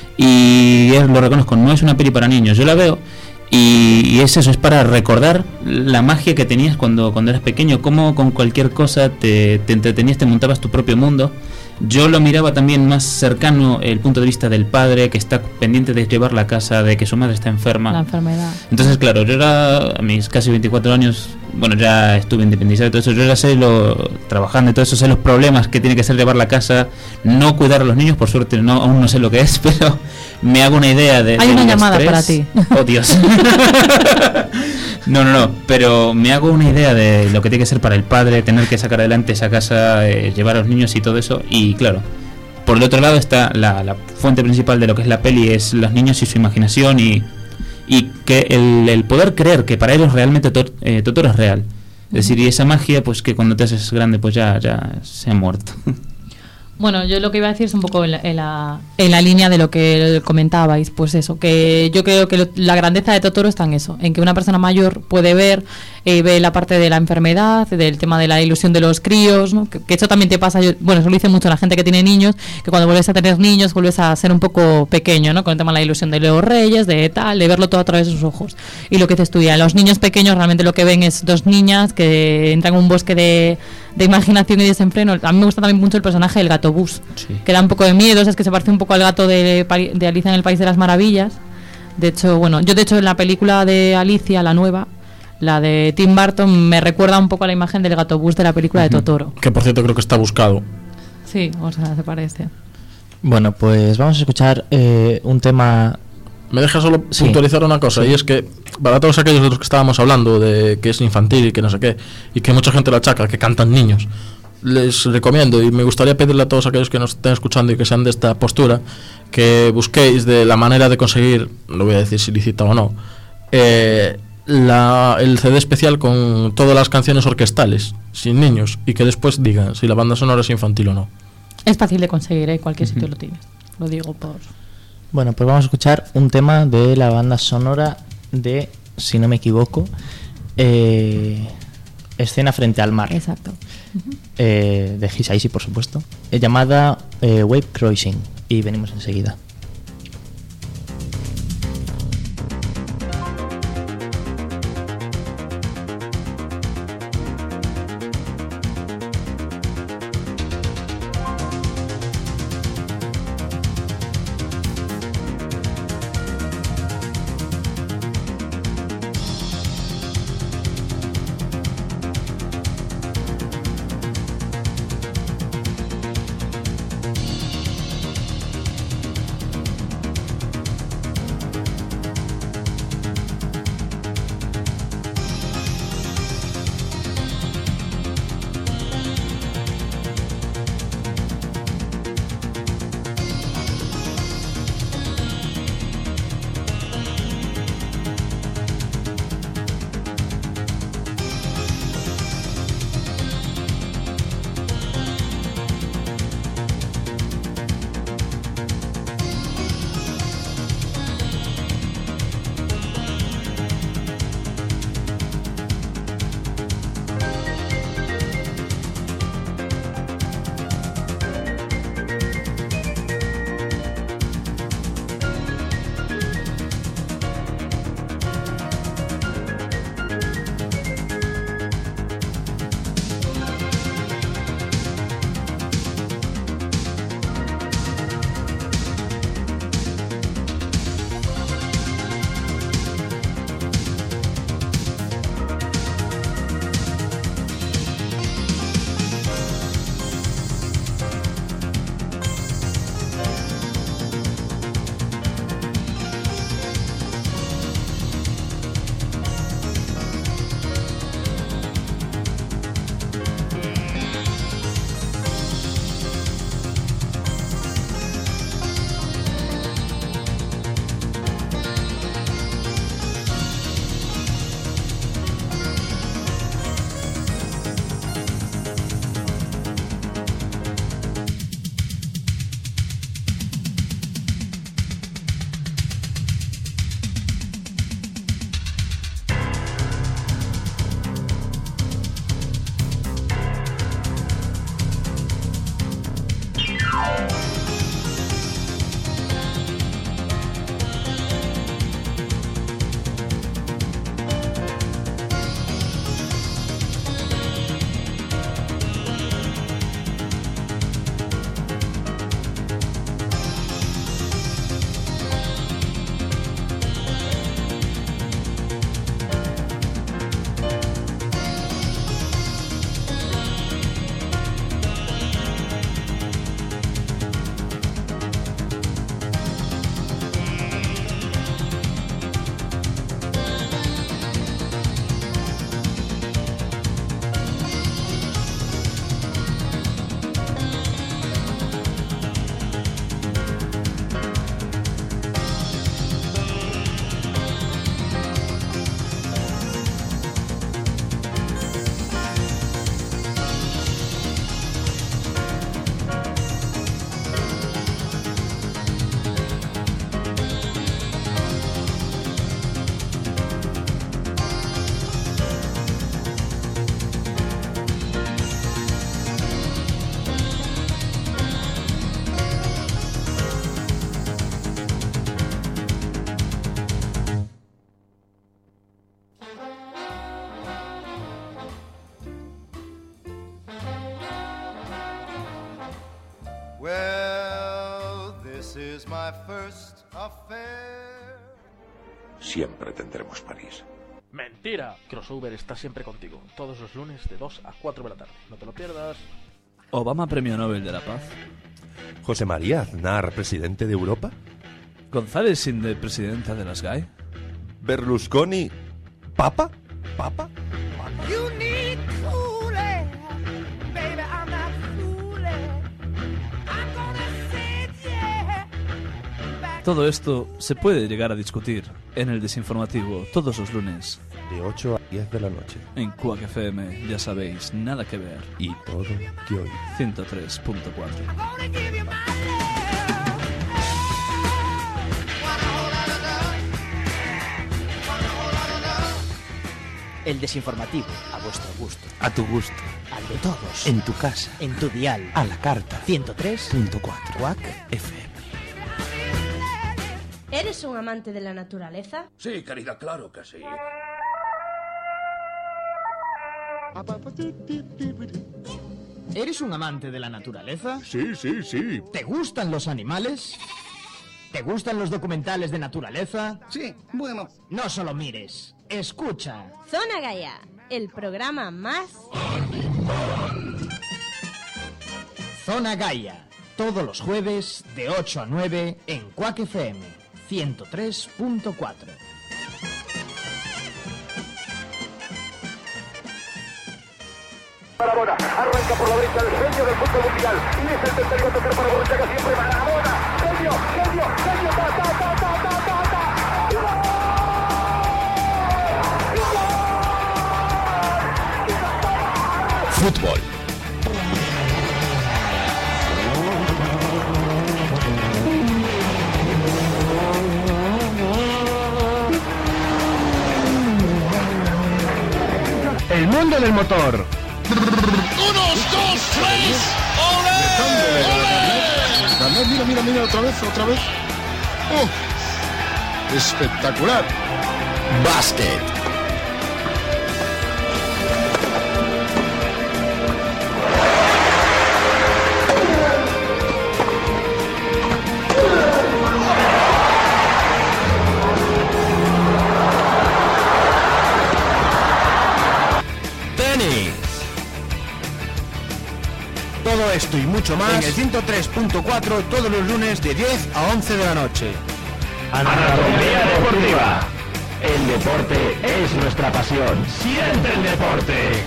y lo reconozco, no es una peli para niños, yo la veo y es eso, es para recordar la magia que tenías cuando eras pequeño, cómo con cualquier cosa te entretenías, te montabas tu propio mundo. Yo lo miraba también más cercano el punto de vista del padre que está pendiente de llevar la casa, de que su madre está enferma. La enfermedad. Entonces, claro, yo era a mis casi 24 años, bueno, ya estuve independizado y todo eso, yo ya sé trabajando y todo eso, sé los problemas que tiene que ser llevar la casa, no cuidar a los niños, por suerte aún no sé lo que es, pero me hago una idea de... Hay una llamada para ti. Oh, Dios. No, pero me hago una idea de lo que tiene que ser para el padre, tener que sacar adelante esa casa, llevar a los niños y todo eso, y claro, por el otro lado está la fuente principal de lo que es la peli, es los niños y su imaginación, y que el poder creer que para ellos realmente Totoro es real, es decir, y esa magia pues que cuando te haces grande pues ya se ha muerto. Bueno, yo lo que iba a decir es un poco en la línea de lo que comentabais, pues eso, que yo creo que la grandeza de Totoro está en eso, en que una persona mayor puede ver, ve la parte de la enfermedad, del tema de la ilusión de los críos, ¿no? Que eso también te pasa, eso lo dice mucho la gente que tiene niños, que cuando vuelves a tener niños vuelves a ser un poco pequeño, ¿no? Con el tema de la ilusión de los reyes, de verlo todo a través de sus ojos. Y lo que dices tú, ya, los niños pequeños realmente lo que ven es 2 niñas que entran en un bosque de imaginación y desenfreno. A mí me gusta también mucho el personaje del gato Bus, que da un poco de miedo, es que se parece un poco al gato de Alicia en el País de las Maravillas. De hecho, yo en la película de Alicia, la nueva, la de Tim Burton, me recuerda un poco a la imagen del gato Bus de la película de Totoro. Que por cierto creo que está buscado. Sí, o sea, se parece. Bueno, pues vamos a escuchar un tema... Me deja solo puntualizar una cosa, y es que para todos aquellos de los que estábamos hablando de que es infantil y que no sé qué, y que mucha gente lo achaca, que cantan niños, les recomiendo y me gustaría pedirle a todos aquellos que nos estén escuchando y que sean de esta postura, que busquéis de la manera de conseguir, no voy a decir si lícita o no, el CD especial con todas las canciones orquestales, sin niños, y que después digan si la banda sonora es infantil o no. Es fácil de conseguir, cualquier sitio lo tienes, lo digo por... Bueno, pues vamos a escuchar un tema de la banda sonora de, si no me equivoco, Escena frente al mar. Exacto. De Hisaishi, por supuesto, llamada Wave Crossing, y venimos enseguida. Well, this is my first affair. Siempre tendremos París. Mentira. Crossover está siempre contigo, todos los lunes de 2 a 4 de la tarde. No te lo pierdas. Obama Premio Nobel de la Paz. José María Aznar, presidente de Europa. González Sinde, presidenta de las GAE. Berlusconi, ¿Papa? ¿Papa? You need cooling, baby, I'm not fooling. I'm gonna say yeah. Todo esto se puede llegar a discutir en el Desinformativo todos los lunes. De 8 a 10 de la noche. En Quack FM, ya sabéis, nada que ver. Y todo que oír. 103.4. El Desinformativo, a vuestro gusto. A tu gusto. Al de todos. En tu casa. En tu dial. A la carta. 103.4. Quack FM. ¿Eres un amante de la naturaleza? Sí, querida, claro que sí. ¿Eres un amante de la naturaleza? Sí, sí, sí. ¿Te gustan los animales? ¿Te gustan los documentales de naturaleza? Sí, bueno. No solo mires, escucha. Zona Gaia, el programa más... Zona Gaia, todos los jueves de 8 a 9 en Quack FM 103.4. Maradona, arranca por la derecha el genio del fútbol mundial y es el tercero a tocar para Borruchaga siempre Maradona, genio, genio, genio, ta, ta, ta, ta, ta, ta, ta. Fútbol. El mundo del motor. 1, 2, 3, ¡ole! Mira, mira, mira, otra vez. ¡Oh! Espectacular. Basket. Tenis. Todo esto y mucho más en el 103.4 todos los lunes de 10 a 11 de la noche. Anatomía deportiva. El deporte es nuestra pasión. Siente el deporte.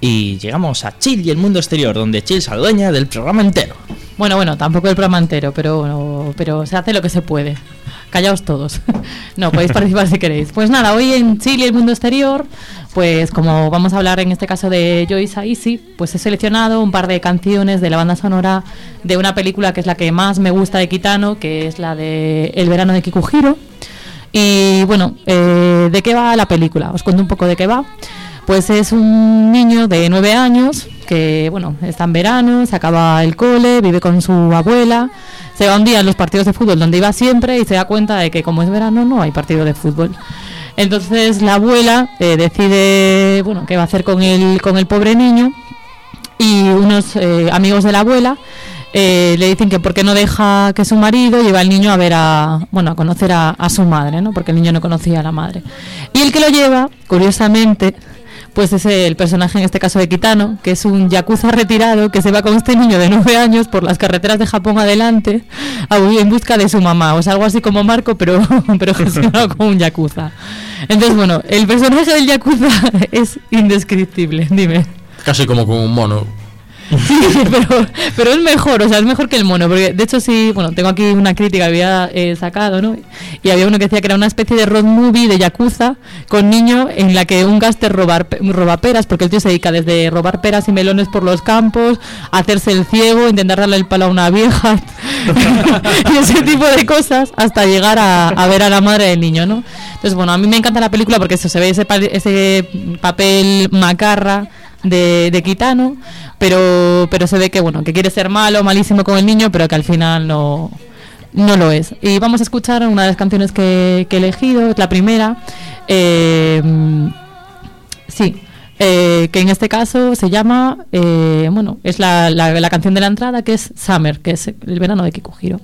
y llegamos a Chill y el mundo exterior, donde Chill se adueña del programa entero. Bueno, tampoco el programa entero, pero se hace lo que se puede. Callaos todos. No, podéis participar si queréis. Pues nada, hoy en Chile y el mundo exterior, pues como vamos a hablar en este caso de Joyce Aisi, pues he seleccionado un par de canciones de la banda sonora de una película que es la que más me gusta de Kitano, que es la de El verano de Kikuhiro. Y bueno, ¿de qué va la película? Os cuento un poco de qué va. Pues es un niño de 9 años que, bueno, está en verano, se acaba el cole, vive con su abuela, se va un día a los partidos de fútbol donde iba siempre y se da cuenta de que como es verano no hay partido de fútbol. Entonces la abuela decide, bueno, qué va a hacer con el pobre niño, y unos amigos de la abuela le dicen que por qué no deja que su marido lleve al niño a conocer a su madre, ¿no? Porque el niño no conocía a la madre. Y el que lo lleva, curiosamente, pues es el personaje en este caso de Kitano, que es un yakuza retirado que se va con este niño de 9 años por las carreteras de Japón adelante en busca de su mamá. O sea, algo así como Marco, pero gestionado como un yakuza. Entonces, bueno, el personaje del yakuza es indescriptible, dime. Casi como con un mono. Sí, pero es mejor, o sea, es mejor que el mono, porque de hecho sí, bueno, tengo aquí una crítica que había sacado, ¿no? Y había uno que decía que era una especie de road movie de yakuza con niño en la que un gángster roba peras, porque el tío se dedica desde robar peras y melones por los campos, a hacerse el ciego, intentar darle el palo a una vieja y ese tipo de cosas, hasta llegar a ver a la madre del niño, ¿no? Entonces, bueno, a mí me encanta la película porque eso, se ve ese papel macarra de Kitano, pero se ve que bueno, que quiere ser malísimo con el niño, pero que al final no lo es. Y vamos a escuchar una de las canciones que he elegido, es la primera, que en este caso se llama, es la canción de la entrada, que es Summer, que es el verano de Kikuhiro.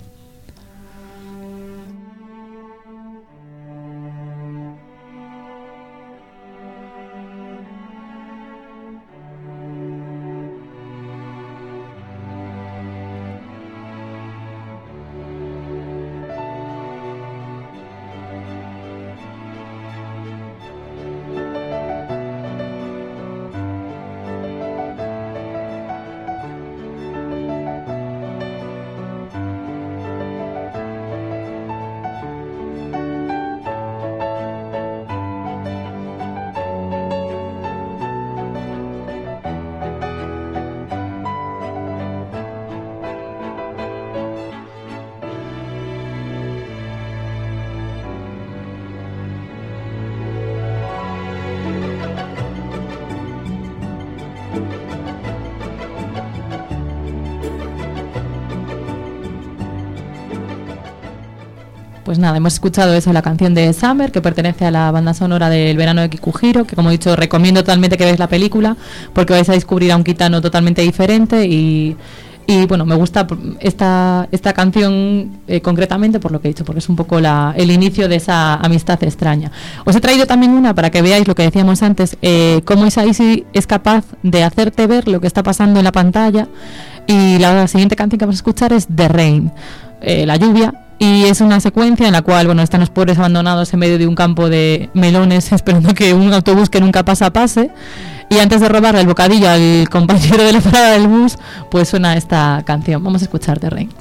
Pues nada, hemos escuchado eso, la canción de Summer, que pertenece a la banda sonora del verano de Kikuhiro, que como he dicho, recomiendo totalmente que veáis la película, porque vais a descubrir a un Kitano totalmente diferente y bueno, me gusta esta canción concretamente por lo que he dicho, porque es un poco el inicio de esa amistad extraña. Os he traído también una para que veáis lo que decíamos antes, cómo Isaichi es capaz de hacerte ver lo que está pasando en la pantalla, y la siguiente canción que vamos a escuchar es The Rain, la lluvia. Y es una secuencia en la cual, bueno, están los pobres abandonados en medio de un campo de melones esperando que un autobús que nunca pase. Y antes de robarle el bocadillo al compañero de la parada del bus, pues suena esta canción. Vamos a escuchar The Rain.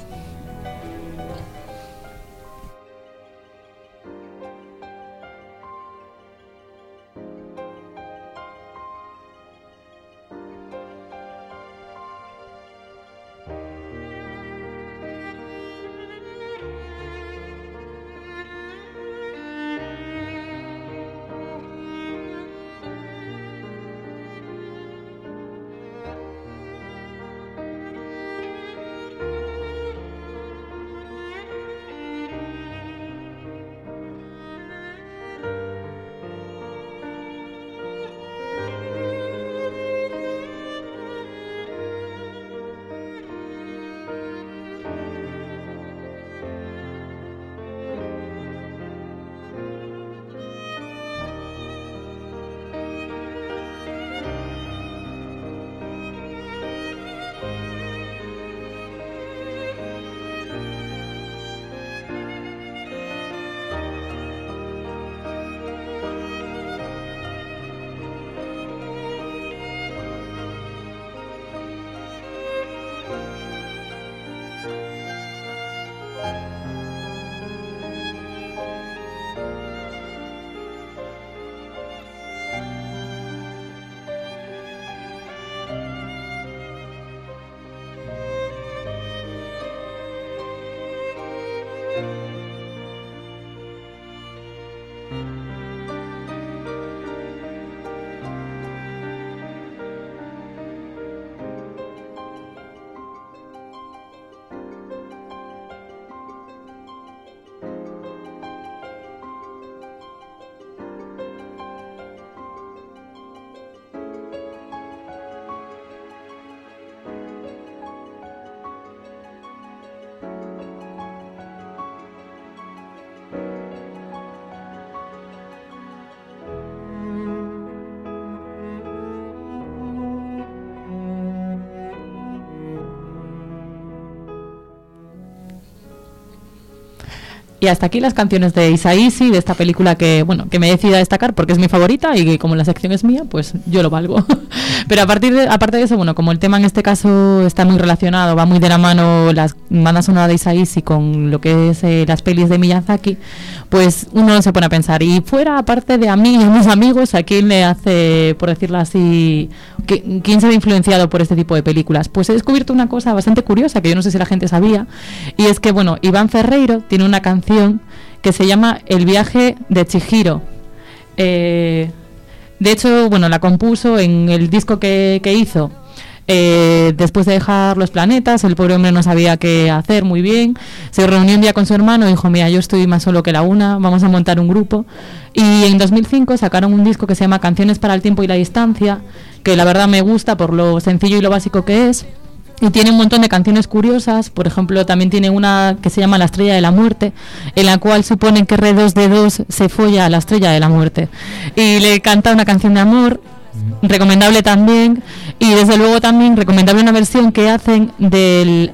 Y hasta aquí las canciones de Isaísi, de esta película que, bueno, que me he decidido a destacar porque es mi favorita y que como la sección es mía, pues yo lo valgo. Pero aparte de eso, bueno, como el tema en este caso está muy relacionado, va muy de la mano las bandas sonoras de Isaísi con lo que es las pelis de Miyazaki, pues uno se pone a pensar, y fuera, aparte de a mí y a mis amigos, ¿a quién le hace, por decirlo así, quién se ve influenciado por este tipo de películas? Pues he descubierto una cosa bastante curiosa que yo no sé si la gente sabía, y es que, bueno, Iván Ferreiro tiene una canción que se llama El viaje de Chihiro. De hecho, bueno, la compuso en el disco que hizo después de dejar los planetas. El pobre hombre no sabía qué hacer muy bien. Se reunió un día con su hermano y dijo, mira, yo estoy más solo que la una, vamos a montar un grupo. Y en 2005 sacaron un disco que se llama Canciones para el tiempo y la distancia, que la verdad me gusta por lo sencillo y lo básico que es. Y tiene un montón de canciones curiosas. Por ejemplo, también tiene una que se llama La estrella de la muerte, en la cual suponen que R2D2 se folla a la estrella de la muerte. Y le canta una canción de amor, recomendable también. Y desde luego también recomendable una versión que hacen del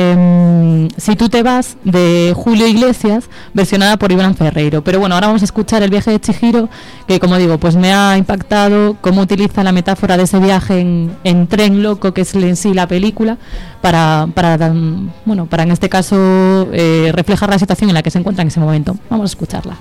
Si tú te vas, de Julio Iglesias, versionada por Iván Ferreiro. Pero bueno, ahora vamos a escuchar El viaje de Chihiro, que como digo, pues me ha impactado cómo utiliza la metáfora de ese viaje en tren loco, que es en sí la película, para en este caso reflejar la situación en la que se encuentra en ese momento. Vamos a escucharla.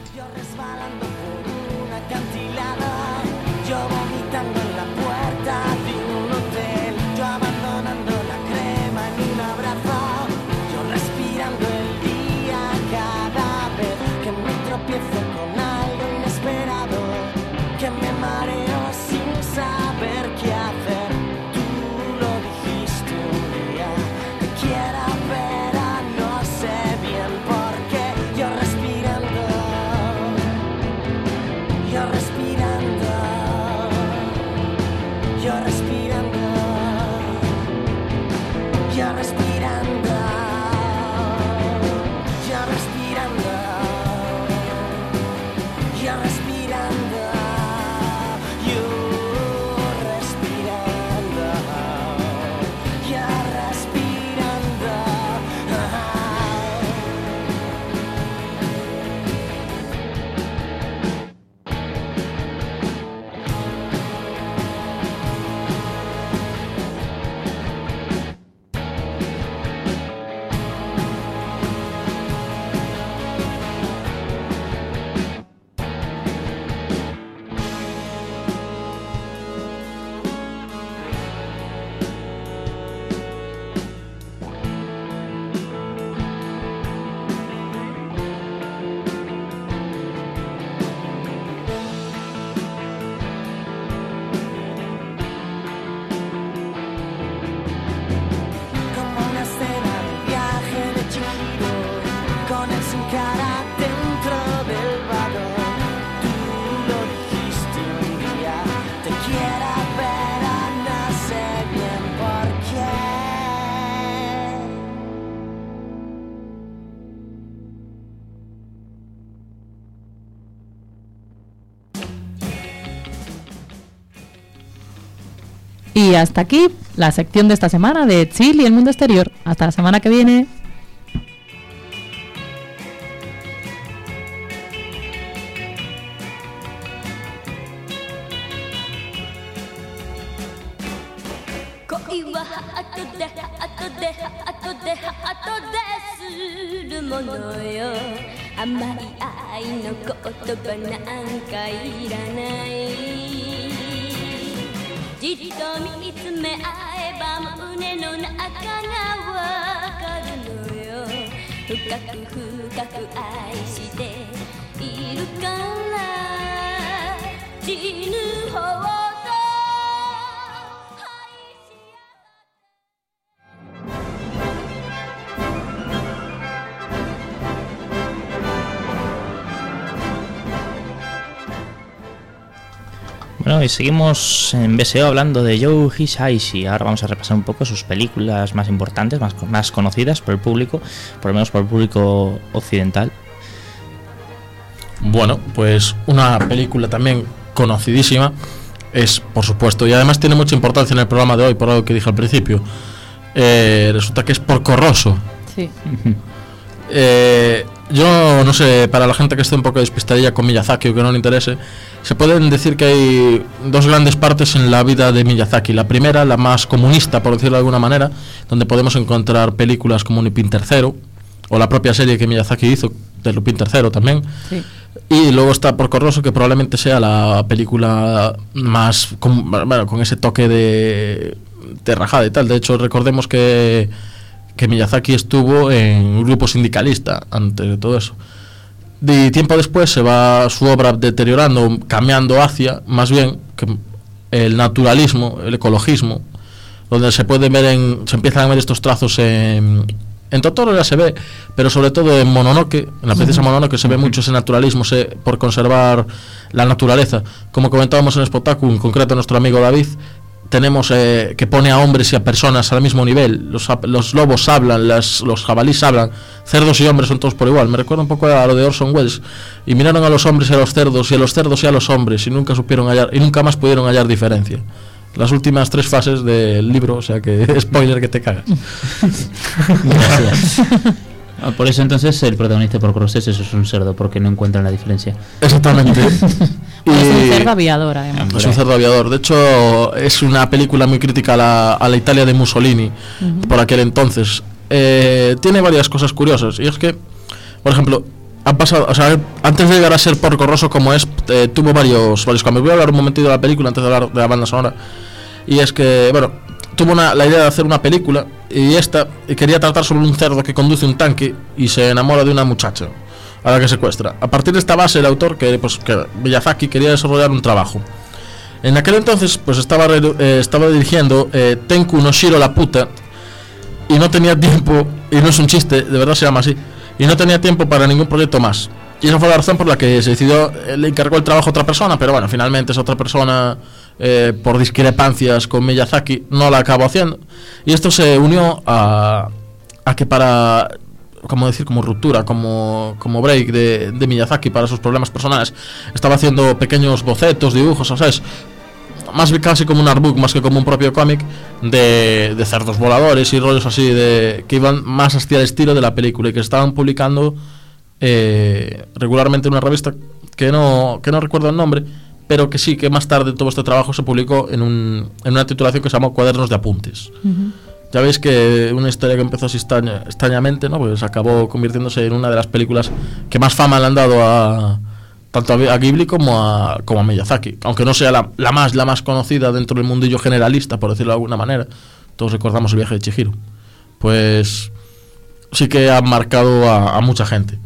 Y hasta aquí la sección de esta semana de Chill y el mundo exterior. Hasta la semana que viene. 深く深く愛しているから死ぬほど Bueno, y seguimos en BSO hablando de Joe Hisaishi. Ahora vamos a repasar un poco sus películas más importantes, más conocidas por el público, por lo menos por el público occidental. Bueno, pues una película también conocidísima es, por supuesto, y además tiene mucha importancia en el programa de hoy, por algo que dije al principio. Resulta que es Porco Rosso. Sí. Yo no sé, para la gente que esté un poco despistadilla con Miyazaki o que no le interese, se pueden decir que hay dos grandes partes en la vida de Miyazaki. La primera, la más comunista, por decirlo de alguna manera, donde podemos encontrar películas como Lupin III o la propia serie que Miyazaki hizo de Lupin III también. Sí. Y luego está Porco Rosso, que probablemente sea la película más con ese toque de rajada y tal. De hecho, recordemos que Miyazaki estuvo en un grupo sindicalista antes de todo eso. Y tiempo después se va su obra deteriorando, cambiando hacia, más bien, que el naturalismo, el ecologismo, donde se empiezan a ver estos trazos en Totoro ya se ve, pero sobre todo en Mononoke, en la princesa Mononoke se ve mucho ese naturalismo, por conservar la naturaleza. Como comentábamos en Spotaku, en concreto nuestro amigo David, tenemos que pone a hombres y a personas al mismo nivel. Los lobos hablan, los jabalíes hablan, cerdos y hombres son todos por igual. Me recuerda un poco a lo de Orson Welles. Y miraron a los hombres y a los cerdos, y a los cerdos y a los hombres, y nunca más pudieron hallar diferencia. Las últimas 3 fases del libro, o sea que spoiler que te cagas. Gracias. Por eso entonces el protagonista por Crosses es un cerdo, porque no encuentran la diferencia. Exactamente. Es un cerdo aviador, además. Es un cerdo aviador. De hecho, es una película muy crítica a la Italia de Mussolini, por aquel entonces. Tiene varias cosas curiosas. Y es que, por ejemplo, han pasado, o sea, antes de llegar a ser Porco Rosso como es, tuvo varios cambios. Voy a hablar un momentito de la película antes de hablar de la banda sonora. Y es que, bueno, tuvo la idea de hacer una película y quería tratar sobre un cerdo que conduce un tanque y se enamora de una muchacha a la que secuestra. A partir de esta base, el autor, que Miyazaki, quería desarrollar un trabajo. En aquel entonces, pues estaba dirigiendo Tenku no Shiro la puta, y no tenía tiempo, y no es un chiste, de verdad se llama así, y no tenía tiempo para ningún proyecto más. Y esa fue la razón por la que se decidió, le encargó el trabajo a otra persona, pero bueno, finalmente esa otra persona, por discrepancias con Miyazaki, no la acabó haciendo. Y esto se unió a que para, como decir, como ruptura, como break de Miyazaki para sus problemas personales, estaba haciendo pequeños bocetos, dibujos, o sea, es más casi como un artbook, más que como un propio cómic de cerdos voladores y rollos así, que iban más hacia el estilo de la película y que estaban publicando regularmente en una revista que no recuerdo el nombre, pero que sí, que más tarde todo este trabajo se publicó en una titulación que se llamó Cuadernos de Apuntes. Ya veis que una historia que empezó así extrañamente, ¿no? Pues acabó convirtiéndose en una de las películas que más fama le han dado tanto a Ghibli como a Miyazaki, aunque no sea la más conocida dentro del mundillo generalista, por decirlo de alguna manera. Todos recordamos El viaje de Chihiro. Pues sí que ha marcado a mucha gente.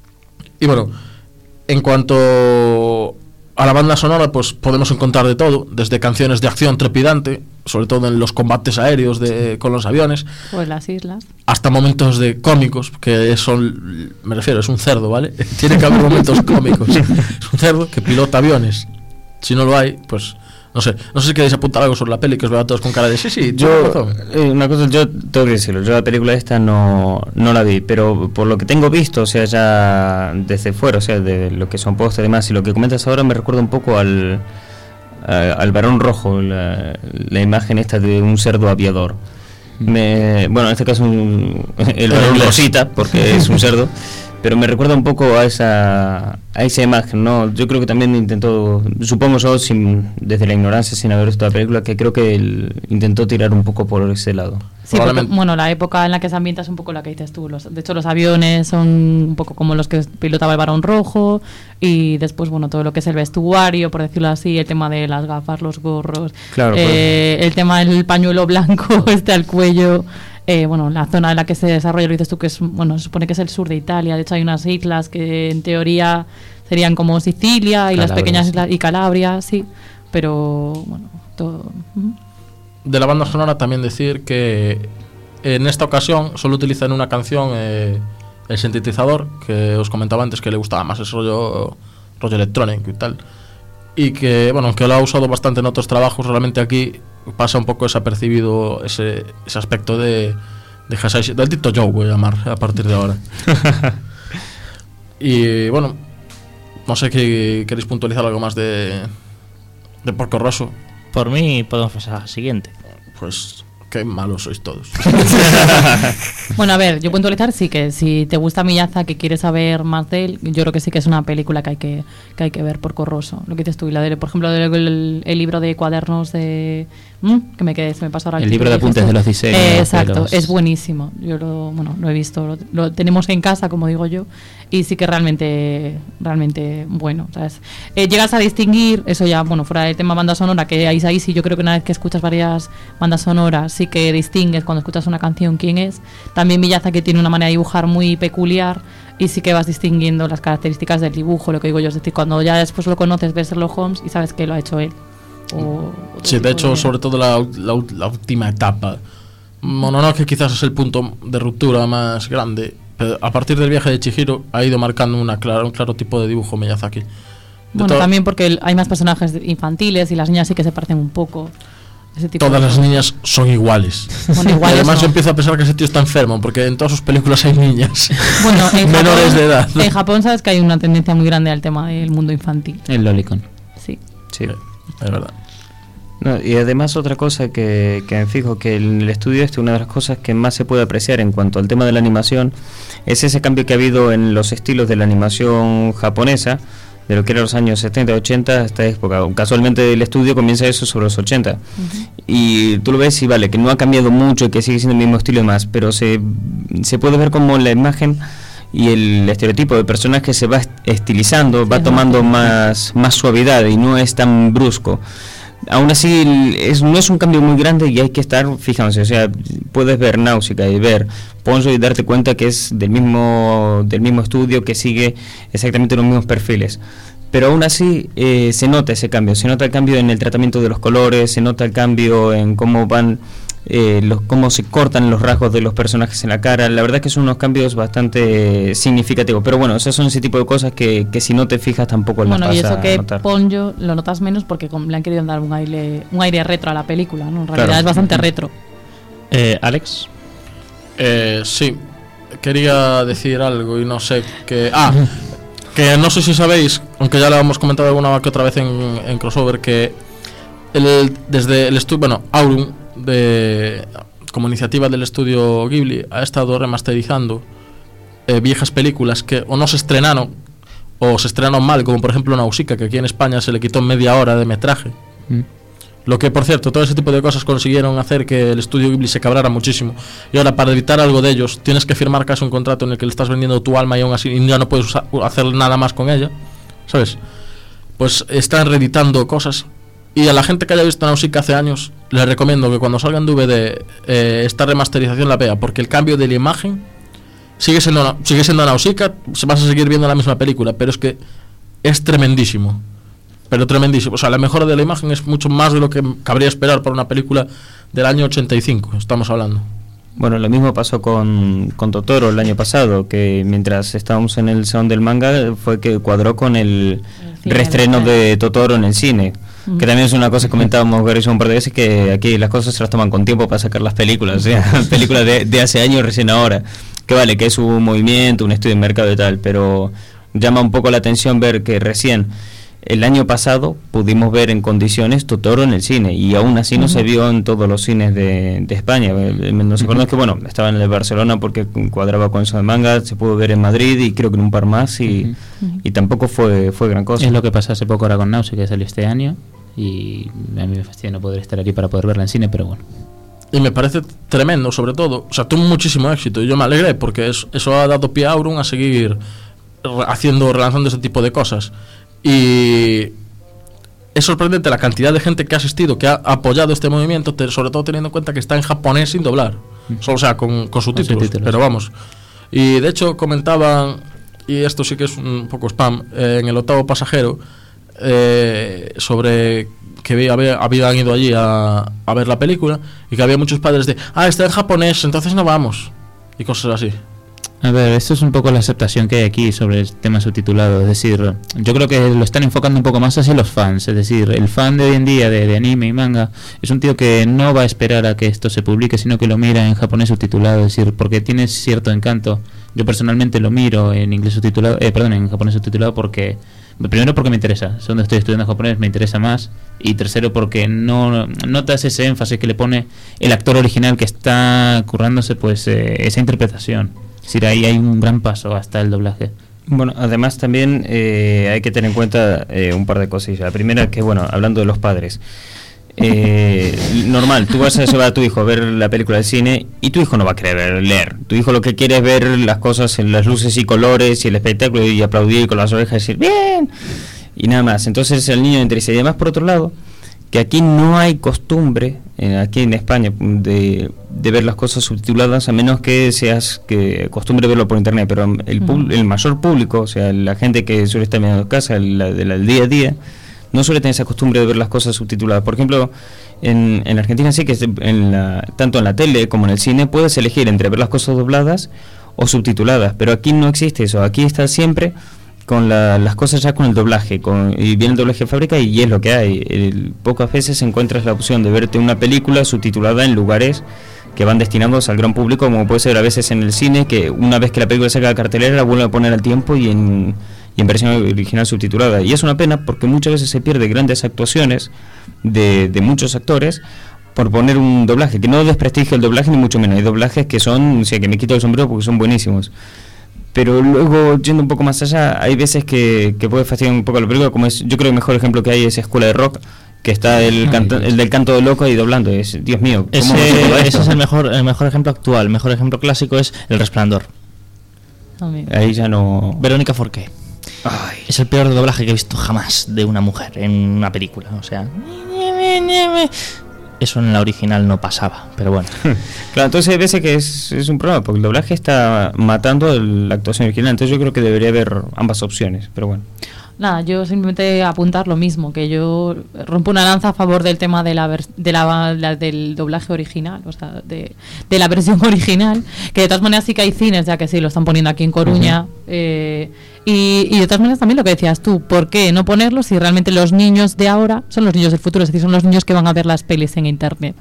Y bueno, en cuanto a la banda sonora, pues podemos encontrar de todo, desde canciones de acción trepidante, sobre todo en los combates aéreos con los aviones, o en las islas, hasta momentos de cómicos, que son, me refiero, es un cerdo, ¿vale? Tiene que haber momentos cómicos. Es un cerdo que pilota aviones. Si no lo hay, pues no sé si queréis apuntar algo sobre la peli, que os veo a todos con cara de sí, una cosa, yo tengo que decirlo, yo la película esta no la vi, pero por lo que tengo visto, o sea, ya desde fuera, o sea, de lo que son posts y demás, y lo que comentas ahora me recuerda un poco al Barón Rojo, la imagen esta de un cerdo aviador. Bueno, en este caso el Barón Rosita, porque es un cerdo, pero me recuerda un poco a esa imagen, ¿no? Yo creo que también intentó, supongo yo, desde la ignorancia, sin haber visto la película, que creo que él intentó tirar un poco por ese lado. Sí, porque, bueno, la época en la que se ambienta es un poco la que dices tú. De hecho, los aviones son un poco como los que pilotaba el Barón Rojo, y después, bueno, todo lo que es el vestuario, por decirlo así, el tema de las gafas, los gorros, claro, el tema del pañuelo blanco al cuello. bueno, la zona en la que se desarrolla, lo dices tú, que es, bueno, se supone que es el sur de Italia. De hecho, hay unas islas que en teoría serían como Sicilia y Calabria, las pequeñas sí. islas y Calabria, sí, pero bueno, todo. De la banda sonora también decir que en esta ocasión solo utilizan una canción el sintetizador, que os comentaba antes que le gustaba más ese rollo electrónico y tal. Y que, bueno, aunque lo ha usado bastante en otros trabajos, realmente aquí pasa un poco desapercibido ese aspecto del Tito Joe, voy a llamar a partir de ahora. Y bueno, no sé si queréis puntualizar algo más de Porco Rosso. Por mí podemos pasar a la siguiente. Pues qué malos sois todos. Bueno, a ver, yo puntualizar sí que si te gusta Miyazaki, que quieres saber más de él, yo creo que sí que es una película que hay que ver, Porco Rosso. Lo que dices tú, y la de, por ejemplo, el libro de cuadernos de... que me quedé, se me pasó ahora el libro de apuntes de los diseños. Exacto, es buenísimo. Yo lo he visto, lo tenemos en casa, como digo yo, y sí que realmente bueno, ¿sabes? Llegas a distinguir, eso ya, bueno, fuera del tema banda sonora, que ahí sí yo creo que una vez que escuchas varias bandas sonoras, sí que distingues cuando escuchas una canción quién es. También Miyazaki tiene una manera de dibujar muy peculiar y sí que vas distinguiendo las características del dibujo, lo que digo yo, es decir, cuando ya después lo conoces, ves Sherlock Holmes y sabes que lo ha hecho él. Sí, de hecho, sobre todo la última etapa. Mononoke quizás es el punto de ruptura más grande, pero a partir del viaje de Chihiro ha ido marcando un claro tipo de dibujo Miyazaki. Bueno, también porque hay más personajes infantiles y las niñas sí que se parecen un poco. Todas las niñas son iguales. Bueno, iguales además no. Yo empiezo a pensar que ese tío está enfermo, porque en todas sus películas hay niñas bueno, menores de edad. En Japón sabes que hay una tendencia muy grande al tema del mundo infantil. El lolicon. Sí. Es verdad. No, y además otra cosa que me fijo, que en el estudio una de las cosas que más se puede apreciar en cuanto al tema de la animación es ese cambio que ha habido en los estilos de la animación japonesa, de lo que era los años 70, 80 hasta esta época. Casualmente el estudio comienza eso sobre los 80. Y tú lo ves y vale, que no ha cambiado mucho y que sigue siendo el mismo estilo y más, pero se puede ver como la imagen y el estereotipo de personaje se va estilizando, va tomando más suavidad y no es tan brusco. Aún así no es un cambio muy grande y hay que estar fijándose, o sea, puedes ver Náusica y ver Ponzo y darte cuenta que es del mismo estudio, que sigue exactamente los mismos perfiles, pero aún así se nota ese cambio, se nota el cambio en el tratamiento de los colores, se nota el cambio en cómo van cómo se cortan los rasgos de los personajes en la cara. La verdad es que son unos cambios bastante significativos, pero bueno, esos son ese tipo de cosas que si no te fijas tampoco las vas a notar. Bueno, y eso que Ponyo lo notas menos porque le han querido dar un aire retro a la película, ¿no? En realidad es bastante retro. Alex. Sí, quería decir algo y no sé qué. Que no sé si sabéis, aunque ya lo hemos comentado alguna que otra vez en crossover, que desde el estudio, bueno, Aurum, como iniciativa del estudio Ghibli, ha estado remasterizando viejas películas que o no se estrenaron o se estrenaron mal, como por ejemplo Nausicaa, que aquí en España se le quitó media hora de metraje. Lo que, por cierto, todo ese tipo de cosas consiguieron hacer que el estudio Ghibli se cabrara muchísimo. Y ahora, para evitar algo de ellos, tienes que firmar casi un contrato en el que le estás vendiendo tu alma y aún así ya no puedes hacer nada más con ella, ¿sabes? Pues están reeditando cosas. Y a la gente que haya visto Nausicaa hace años, les recomiendo que cuando salga en DVD esta remasterización la vea, porque el cambio de la imagen sigue siendo Nausicaa, vas a seguir viendo la misma película, pero es que es tremendísimo. Pero tremendísimo. O sea, la mejora de la imagen es mucho más de lo que cabría esperar para una película del año 85, estamos hablando. Bueno, lo mismo pasó con Totoro el año pasado, que mientras estábamos en el salón del manga fue que cuadró con el reestreno de Totoro en el cine. Que también es una cosa que comentábamos un par de veces, que aquí las cosas se las toman con tiempo para sacar las películas, o sea, películas de hace años recién ahora, que vale, que es un movimiento, un estudio de mercado y tal, pero llama un poco la atención ver que recién el año pasado pudimos ver en condiciones Totoro en el cine y aún así no se vio en todos los cines de España. Nos acordamos que bueno, estaba en el de Barcelona porque cuadraba con eso de manga, se pudo ver en Madrid y creo que en un par más y tampoco fue gran cosa. Es lo que pasó hace poco ahora con Náusica, que salió este año, y a mí me fastidia no poder estar aquí para poder verla en cine, pero bueno. Y me parece tremendo, sobre todo, o sea, tuvo muchísimo éxito y yo me alegré porque eso ha dado pie a Aurum a seguir relanzando ese tipo de cosas. Y es sorprendente la cantidad de gente que ha asistido, que ha apoyado este movimiento, sobre todo teniendo en cuenta que está en japonés sin doblar. solo sea con subtítulos, pero vamos. Y de hecho comentaban, y esto sí que es un poco spam, en El octavo pasajero, sobre que habían ido allí a ver la película y que había muchos padres de está en japonés, entonces no vamos, y cosas así. A ver, esto es un poco la aceptación que hay aquí sobre el tema subtitulado. Es decir, yo creo que lo están enfocando un poco más hacia los fans. Es decir, el fan de hoy en día de anime y manga es un tío que no va a esperar a que esto se publique, sino que lo mira en japonés subtitulado. Es decir, porque tiene cierto encanto. Yo personalmente lo miro en inglés subtitulado, en japonés subtitulado porque... Primero porque me interesa, es donde estoy estudiando japonés, me interesa más. Y tercero porque no notas ese énfasis que le pone el actor original que está currándose pues esa interpretación. Es decir, ahí hay un gran paso hasta el doblaje. Bueno, además también hay que tener en cuenta un par de cosillas. La primera que, bueno, hablando de los padres, normal, tú vas a llevar a tu hijo a ver la película del cine y tu hijo no va a querer leer. Tu hijo lo que quiere es ver las cosas en las luces y colores y el espectáculo y aplaudir con las orejas y decir ¡bien! Y nada más. Entonces el niño interesa. Y además, por otro lado, que aquí no hay costumbre, aquí en España, de ver las cosas subtituladas, a menos que seas que costumbre verlo por internet, pero el mayor público, o sea, la gente que suele estar mirando en casa, del día a día, no suele tener esa costumbre de ver las cosas subtituladas. Por ejemplo, en Argentina sí que tanto en la tele como en el cine puedes elegir entre ver las cosas dobladas o subtituladas, pero aquí no existe eso. Aquí está siempre con las cosas ya con el doblaje, y viene el doblaje de fábrica y es lo que hay. Pocas veces encuentras la opción de verte una película subtitulada en lugares que van destinados al gran público, como puede ser a veces en el cine, que una vez que la película saca de cartelera la vuelven a poner al tiempo y en versión original subtitulada. Y es una pena porque muchas veces se pierde grandes actuaciones de muchos actores por poner un doblaje, que no desprestigia el doblaje ni mucho menos. Hay doblajes que son, o sea, que me quito el sombrero porque son buenísimos. Pero luego, yendo un poco más allá, hay veces que puede fastidiar un poco la película, como es, yo creo que el mejor ejemplo que hay es Escuela de Rock, que está el del canto de loco ahí doblando. Dios mío, ese es el mejor ejemplo actual. El mejor ejemplo clásico es El Resplandor. Ahí ya no... Verónica Forqué. Es el peor doblaje que he visto jamás de una mujer en una película. O sea, eso en la original no pasaba, pero bueno. Claro, entonces hay veces que es un problema, porque el doblaje está matando la actuación original. Entonces yo creo que debería haber ambas opciones, pero bueno. Nada, yo simplemente apuntar lo mismo, que yo rompo una lanza a favor del tema del doblaje original, o sea, de la versión original, que de todas maneras sí que hay cines, ya que sí, lo están poniendo aquí en Coruña, y de todas maneras también lo que decías tú, ¿por qué no ponerlo si realmente los niños de ahora son los niños del futuro? Es decir, son los niños que van a ver las pelis en internet,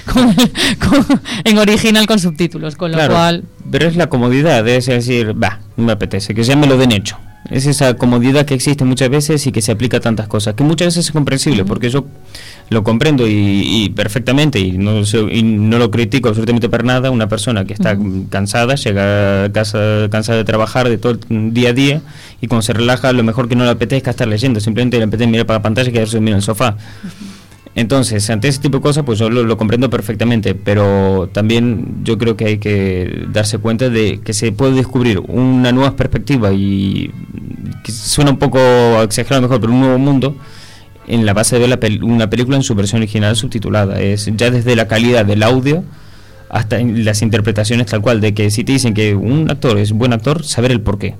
en original con subtítulos, con lo cual... Pero es la comodidad, es decir, no me apetece, que ya me lo den hecho. Es esa comodidad que existe muchas veces y que se aplica a tantas cosas, que muchas veces es comprensible, porque yo lo comprendo y perfectamente, y no lo critico absolutamente para nada. Una persona que está cansada, llega a casa cansada de trabajar de todo el día a día, y cuando se relaja, lo mejor que no le apetezca estar leyendo, simplemente le apetece mirar para la pantalla y quedarse dormido en el sofá. Entonces, ante ese tipo de cosas, pues yo lo comprendo perfectamente, pero también yo creo que hay que darse cuenta de que se puede descubrir una nueva perspectiva, y que suena un poco exagerado mejor, pero un nuevo mundo en la base de ver una película en su versión original subtitulada. Es ya desde la calidad del audio hasta en las interpretaciones tal cual, de que si te dicen que un actor es buen actor, saber el porqué.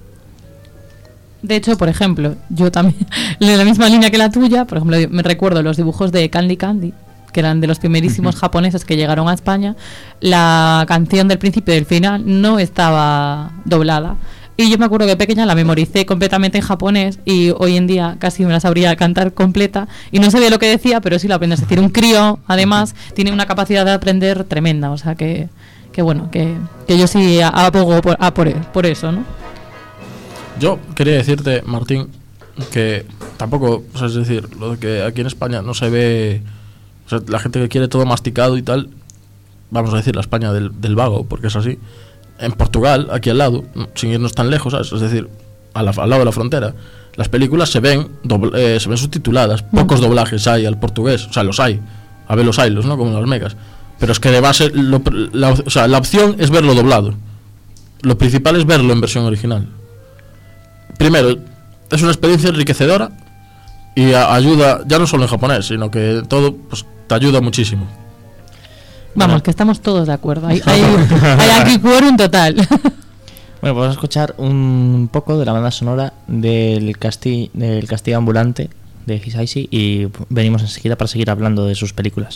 De hecho, por ejemplo, yo también, en la misma línea que la tuya, por ejemplo, me recuerdo los dibujos de Candy Candy, que eran de los primerísimos japoneses que llegaron a España. La canción del principio y del final no estaba doblada. Y yo me acuerdo que pequeña la memoricé completamente en japonés, y hoy en día casi me la sabría cantar completa, y no sabía lo que decía, pero sí lo aprendes. Es decir, un crío, además, tiene una capacidad de aprender tremenda. O sea que bueno, que yo sí abogo por eso, ¿no? Yo quería decirte, Martín, que tampoco, o sea, es decir, lo de que aquí en España no se ve, o sea, la gente que quiere todo masticado y tal, vamos a decir la España del vago, porque es así. En Portugal, aquí al lado, sin irnos tan lejos, ¿sabes? Es decir, al lado de la frontera, las películas se ven subtituladas, pocos doblajes hay al portugués, o sea, los hay, a ver los haylos, ¿no? Como las megas, pero es que de base, la opción es verlo doblado, lo principal es verlo en versión original. Primero, es una experiencia enriquecedora y ayuda, ya no solo en japonés, sino que todo, pues te ayuda muchísimo. Vamos, que estamos todos de acuerdo. Hay aquí quórum total. Bueno, pues vamos a escuchar un poco de la banda sonora del Castillo Ambulante de Hisaishi y venimos enseguida para seguir hablando de sus películas.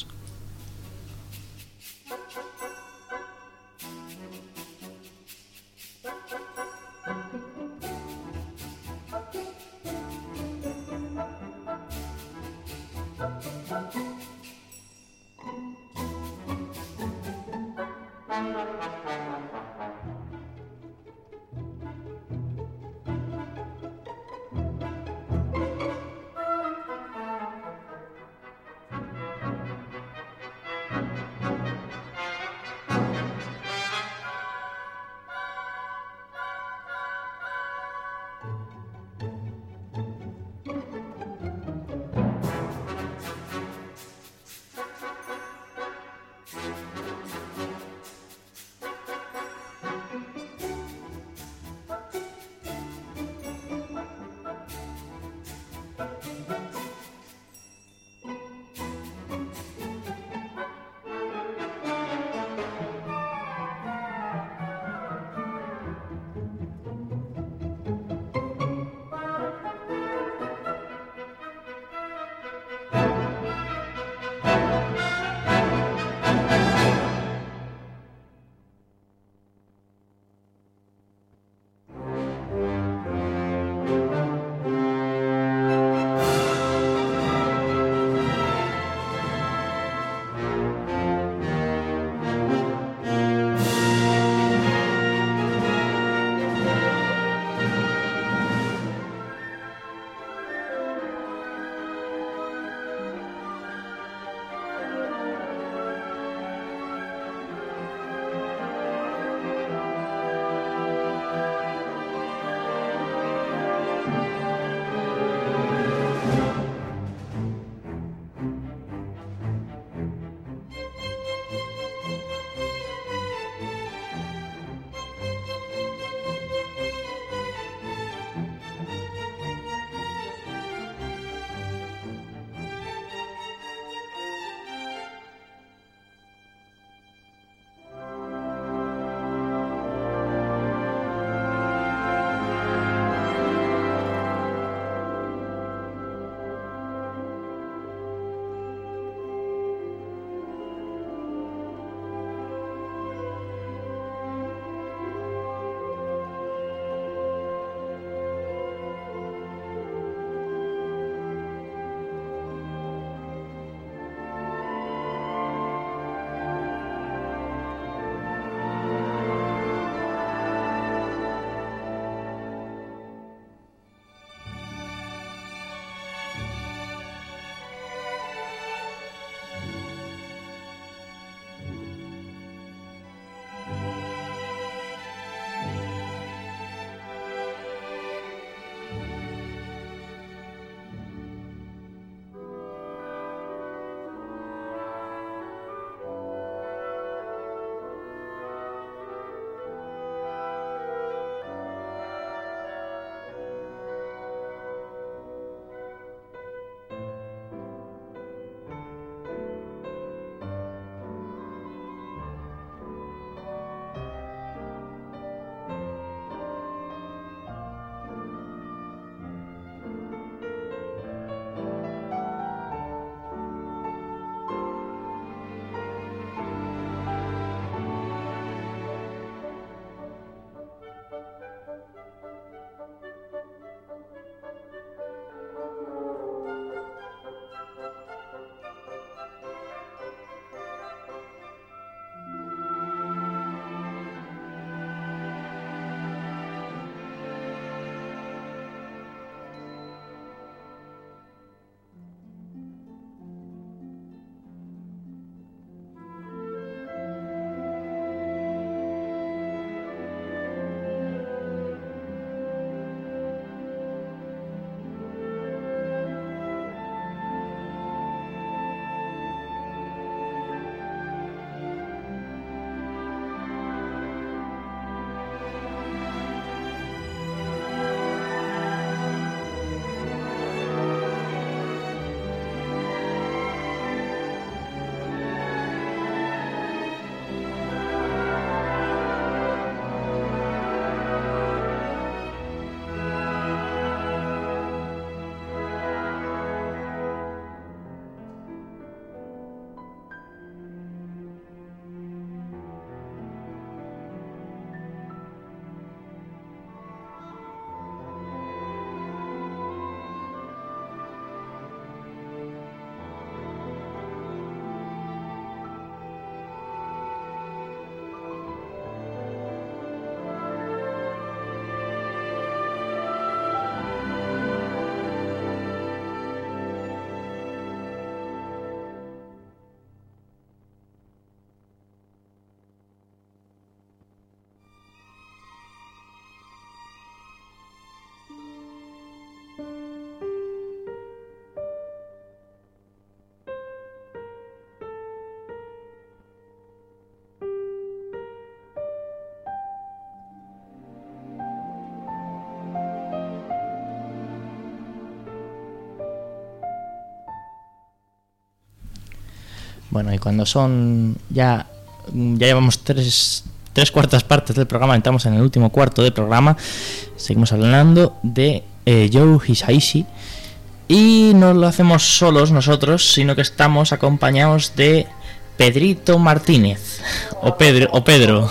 Bueno, y cuando son ya llevamos tres cuartas partes del programa, entramos en el último cuarto del programa, seguimos hablando de Joe Hisaishi, y no lo hacemos solos nosotros, sino que estamos acompañados de Pedrito Martínez, o Pedro.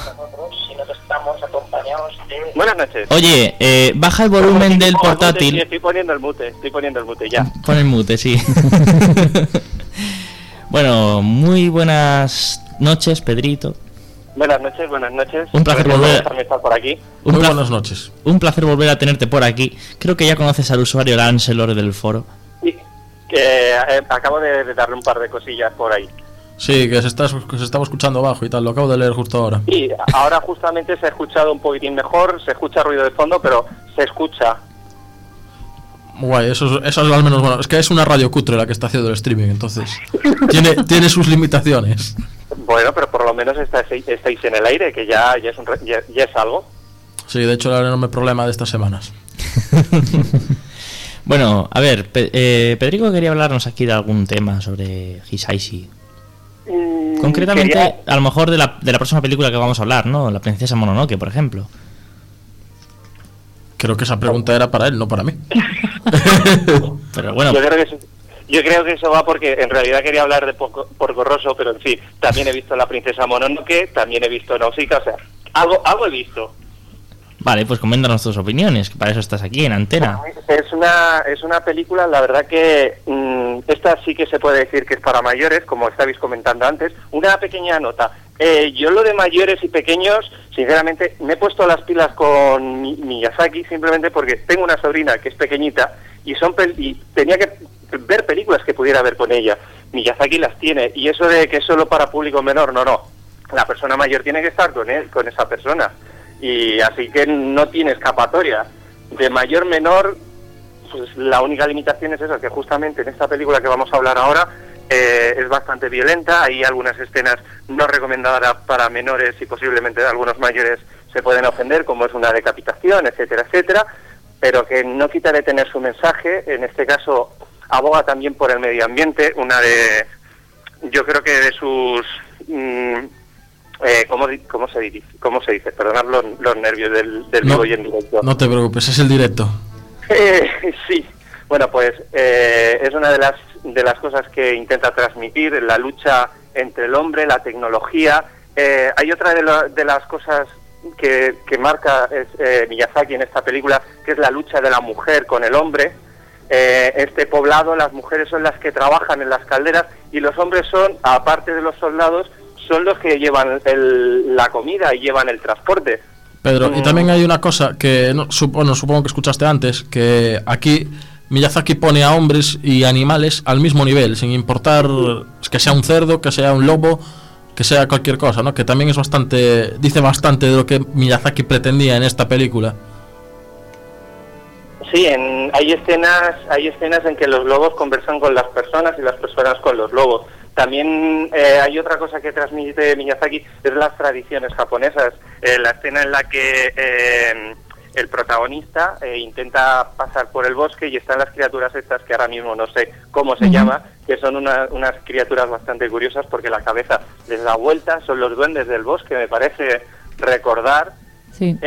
Buenas noches. Oye, baja el volumen del portátil. Sí, estoy poniendo el mute ya. Pon el mute, sí. Bueno, muy buenas noches, Pedrito. Buenas noches. Un placer volver a estar por aquí. Muy buenas noches. Un placer volver a tenerte por aquí. Creo que ya conoces al usuario Lancelor del foro. Sí, que acabo de darle un par de cosillas por ahí. Sí, que se estaba escuchando bajo y tal, lo acabo de leer justo ahora. Y ahora justamente se ha escuchado un poquitín mejor, se escucha ruido de fondo, pero se escucha. Guay, eso es al menos bueno. Es que es una radio cutre la que está haciendo el streaming, entonces tiene sus limitaciones. Bueno, pero por lo menos estáis en el aire, que ya es algo. Sí, de hecho era el enorme problema de estas semanas. Bueno, a ver, Pedrico quería hablarnos aquí de algún tema sobre Hisaishi. Concretamente, a lo mejor de la próxima película que vamos a hablar, ¿no? La princesa Mononoke, por ejemplo. Creo que esa pregunta era para él, no para mí. Pero bueno. Yo creo que eso va porque en realidad quería hablar de Porco Rosso, pero en fin, también he visto La princesa Mononoke, también he visto Nausicaa, o sea, algo he visto. Vale, pues coméntanos tus opiniones, que para eso estás aquí en Antena. Es una película, la verdad que esta sí que se puede decir que es para mayores, como estabais comentando antes. Una pequeña nota. Yo lo de mayores y pequeños, sinceramente, me he puesto las pilas con Miyazaki simplemente porque tengo una sobrina que es pequeñita y tenía que ver películas que pudiera ver con ella. Miyazaki las tiene, y eso de que es solo para público menor, no. La persona mayor tiene que estar con esa persona. Y así que no tiene escapatoria. De mayor menor, pues la única limitación es eso, que justamente en esta película que vamos a hablar ahora es bastante violenta. Hay algunas escenas no recomendadas para menores y posiblemente algunos mayores se pueden ofender, como es una decapitación, etcétera, etcétera, pero que no quita de tener su mensaje. En este caso aboga también por el medio ambiente, yo creo que de sus ¿cómo se dice? Perdonad los nervios del vivo y en directo. No te preocupes, es el directo. Sí, bueno, pues es una de las cosas que intenta transmitir, la lucha entre el hombre, la tecnología. Hay otra de las cosas que marca Miyazaki en esta película, que es la lucha de la mujer con el hombre. Este poblado, las mujeres son las que trabajan en las calderas y los hombres son, aparte de los soldados, son los que llevan la comida y llevan el transporte. Pedro, y también hay una cosa que supongo que escuchaste antes, que aquí Miyazaki pone a hombres y animales al mismo nivel, sin importar que sea un cerdo, que sea un lobo, que sea cualquier cosa, ¿no? Que también dice bastante de lo que Miyazaki pretendía en esta película. Sí, hay escenas en que los lobos conversan con las personas y las personas con los lobos. También hay otra cosa que transmite Miyazaki, es las tradiciones japonesas. La escena en la que el protagonista intenta pasar por el bosque y están las criaturas estas que ahora mismo no sé cómo se llama, que son unas criaturas bastante curiosas porque la cabeza les da vuelta, son los duendes del bosque, me parece recordar. Sí.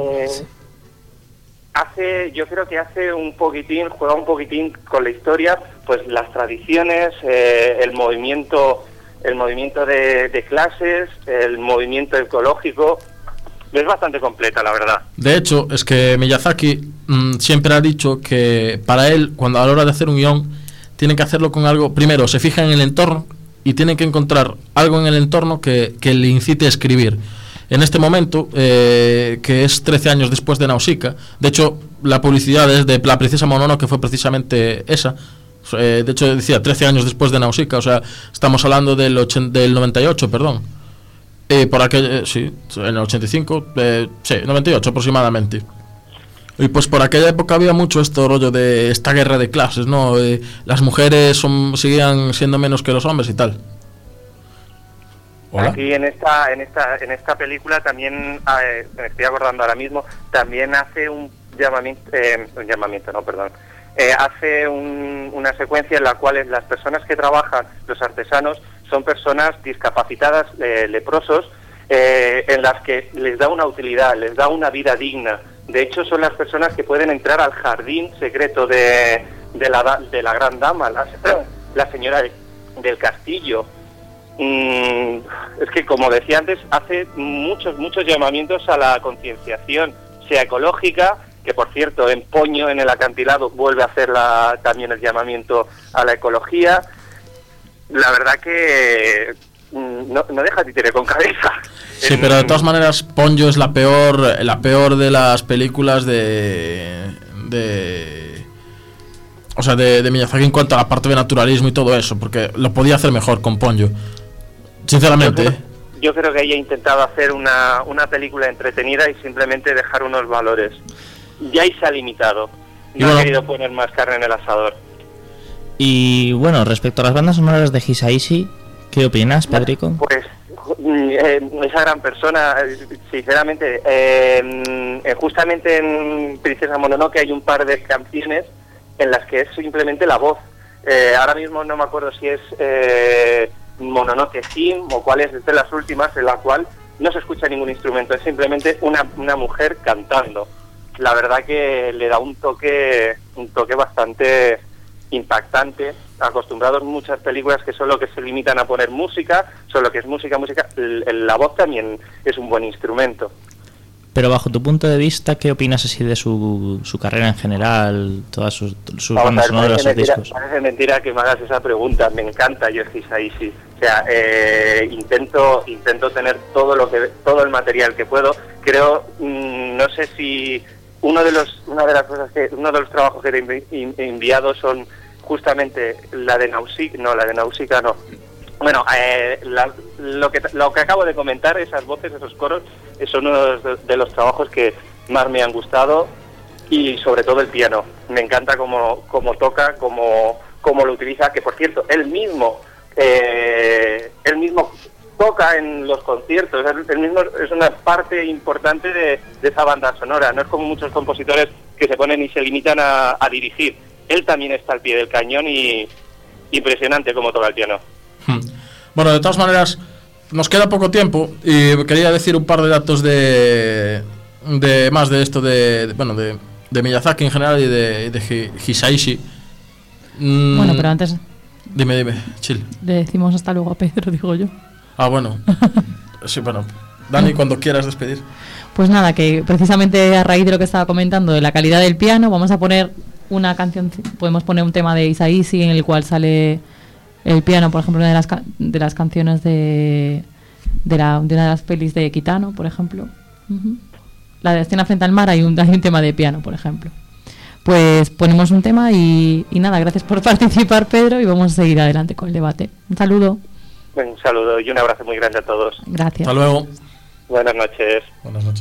Yo creo que juega un poquitín con la historia, pues las tradiciones, el movimiento de clases, el movimiento ecológico. Es bastante completa, la verdad. De hecho, es que Miyazaki siempre ha dicho que para él, cuando a la hora de hacer un guión, tiene que hacerlo con algo. Primero, se fija en el entorno y tiene que encontrar algo en el entorno que le incite a escribir. En este momento, que es 13 años después de Nausicaa, de hecho, la publicidad de La princesa Mononoke, que fue precisamente esa. De hecho, decía 13 años después de Nausicaa, o sea, estamos hablando del 98, perdón. Por aquel, sí, en el 85, 98 aproximadamente. Y pues por aquella época había mucho rollo de esta guerra de clases, ¿no? Las mujeres seguían siendo menos que los hombres y tal. ¿Hola? Aquí en esta película también, me estoy acordando ahora mismo, también hace hace una secuencia en la cual las personas que trabajan, los artesanos, son personas discapacitadas, leprosos, en las que les da una utilidad, les da una vida digna. De hecho, son las personas que pueden entrar al jardín secreto de la gran dama, la señora del castillo. Es que, como decía antes, hace muchos llamamientos a la concienciación, sea ecológica, que por cierto, en Poño, en el acantilado, vuelve a hacer también el llamamiento a la ecología. La verdad que no deja títere con cabeza. Sí, pero de todas maneras, Ponyo es la peor de las películas de Miyazaki en cuanto a la parte de naturalismo y todo eso, porque lo podía hacer mejor con Ponyo, sinceramente. Yo creo que ella ha intentado hacer una película entretenida y simplemente dejar unos valores. Y ahí se ha limitado. No ha querido poner más carne en el asador. Y bueno, respecto a las bandas sonoras de Hisaishi, ¿qué opinas, Pedrico? Pues esa gran persona, sinceramente, justamente en Princesa Mononoke hay un par de canciones en las que es simplemente la voz. Ahora mismo no me acuerdo si es Mononoke Theme o cuál es de las últimas, en la cual no se escucha ningún instrumento, es simplemente una mujer cantando. La verdad que le da un toque bastante impactante. Acostumbrados muchas películas que son lo que se limitan a poner música, solo que es música, la voz también es un buen instrumento. Pero bajo tu punto de vista, ¿qué opinas así de su carrera en general, todas sus bandas sonoras, sus discos? Parece mentira que me hagas esa pregunta, me encanta Yoshi Hisaishi. O sea, intento tener todo el material que puedo. Creo, no sé si uno de los trabajos que he enviado son justamente la de Nausicaa no. Bueno, lo que acabo de comentar, esas voces, esos coros, son uno de los trabajos que más me han gustado, y sobre todo el piano. Me encanta cómo toca, cómo lo utiliza, que por cierto, él mismo toca en los conciertos, él mismo es una parte importante de esa banda sonora. No es como muchos compositores que se ponen y se limitan a dirigir. Él también está al pie del cañón y impresionante cómo toca el piano. Bueno, de todas maneras, nos queda poco tiempo y quería decir un par de datos de Miyazaki en general y de Hisaishi. Bueno, pero antes... Dime, chill. Le decimos hasta luego a Pedro, digo yo. Ah, bueno. Sí, bueno. Dani, cuando quieras despedir. Pues nada, que precisamente a raíz de lo que estaba comentando, de la calidad del piano, vamos a poner una canción, podemos poner un tema de Hisaishi en el cual sale el piano, por ejemplo, una de las canciones de una de las pelis de Kitano, por ejemplo. La de Escena frente al mar, hay un tema de piano, por ejemplo. Pues ponemos un tema y nada, gracias por participar, Pedro, y vamos a seguir adelante con el debate. Un saludo. Un saludo y un abrazo muy grande a todos. Gracias. Hasta luego. Buenas noches. Buenas noches.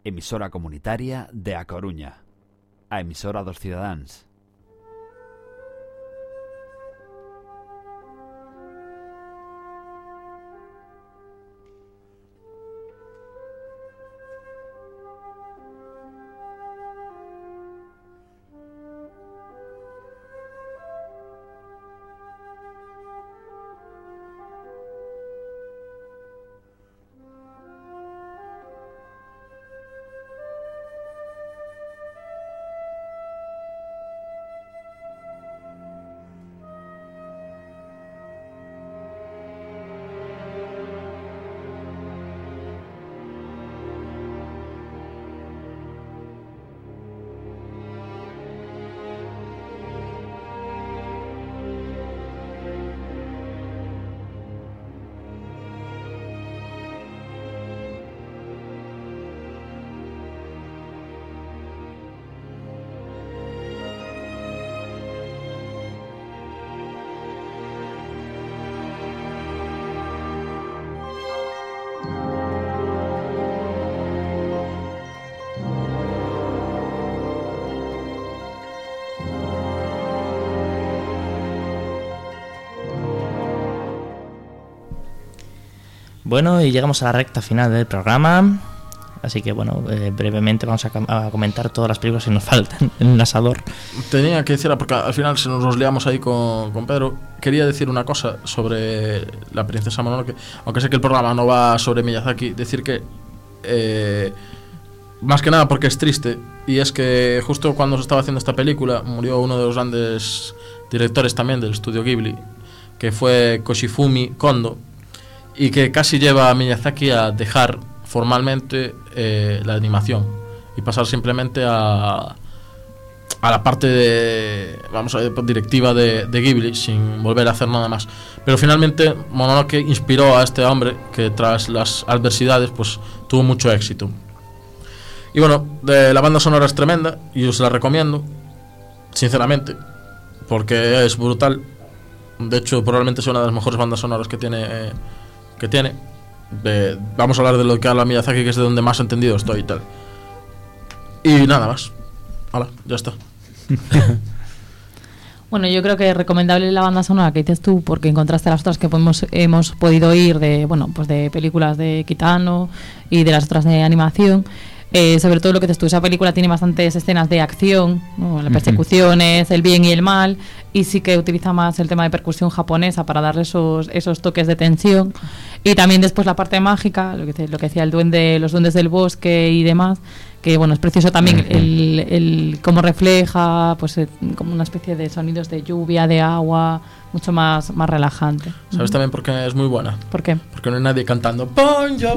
emisora comunitaria de A Coruña, a emisora dos cidadáns. Bueno, y llegamos a la recta final del programa. Así que, bueno, brevemente vamos a comentar todas las películas que nos faltan en el asador. Tenía que decir, porque al final se nos liamos ahí con Pedro. Quería decir una cosa sobre la princesa Mononoke. Aunque sé que el programa no va sobre Miyazaki, decir que más que nada porque es triste. Y es que justo cuando se estaba haciendo esta película murió uno de los grandes directores también del estudio Ghibli, que fue Koshifumi Kondo, y que casi lleva a Miyazaki a dejar formalmente la animación y pasar simplemente a la parte de, directiva de Ghibli, sin volver a hacer nada más. Pero finalmente Mononoke inspiró a este hombre que tras las adversidades pues tuvo mucho éxito. Y bueno, la banda sonora es tremenda y os la recomiendo sinceramente porque es brutal. De hecho probablemente sea una de las mejores bandas sonoras que tiene. Vamos a hablar de lo que habla Miyazaki, que es de donde más entendido estoy y tal. Y nada más. Hala, ya está. Bueno, yo creo que es recomendable la banda sonora que dices tú, porque en contraste a las otras que hemos podido oír de, bueno, pues de películas de Kitano y de las otras de animación. Sobre todo lo que dices tú, esa película tiene bastantes escenas de acción, ¿no? Las persecuciones, el bien y el mal, y sí que utiliza más el tema de percusión japonesa para darle esos toques de tensión. Y también después la parte mágica, lo que decía el duende, los duendes del bosque y demás, que bueno, es precioso también el cómo refleja pues como una especie de sonidos de lluvia, de agua, mucho más relajante. ¿Sabes también por qué es muy buena? ¿Por qué? Porque no hay nadie cantando Ponyo,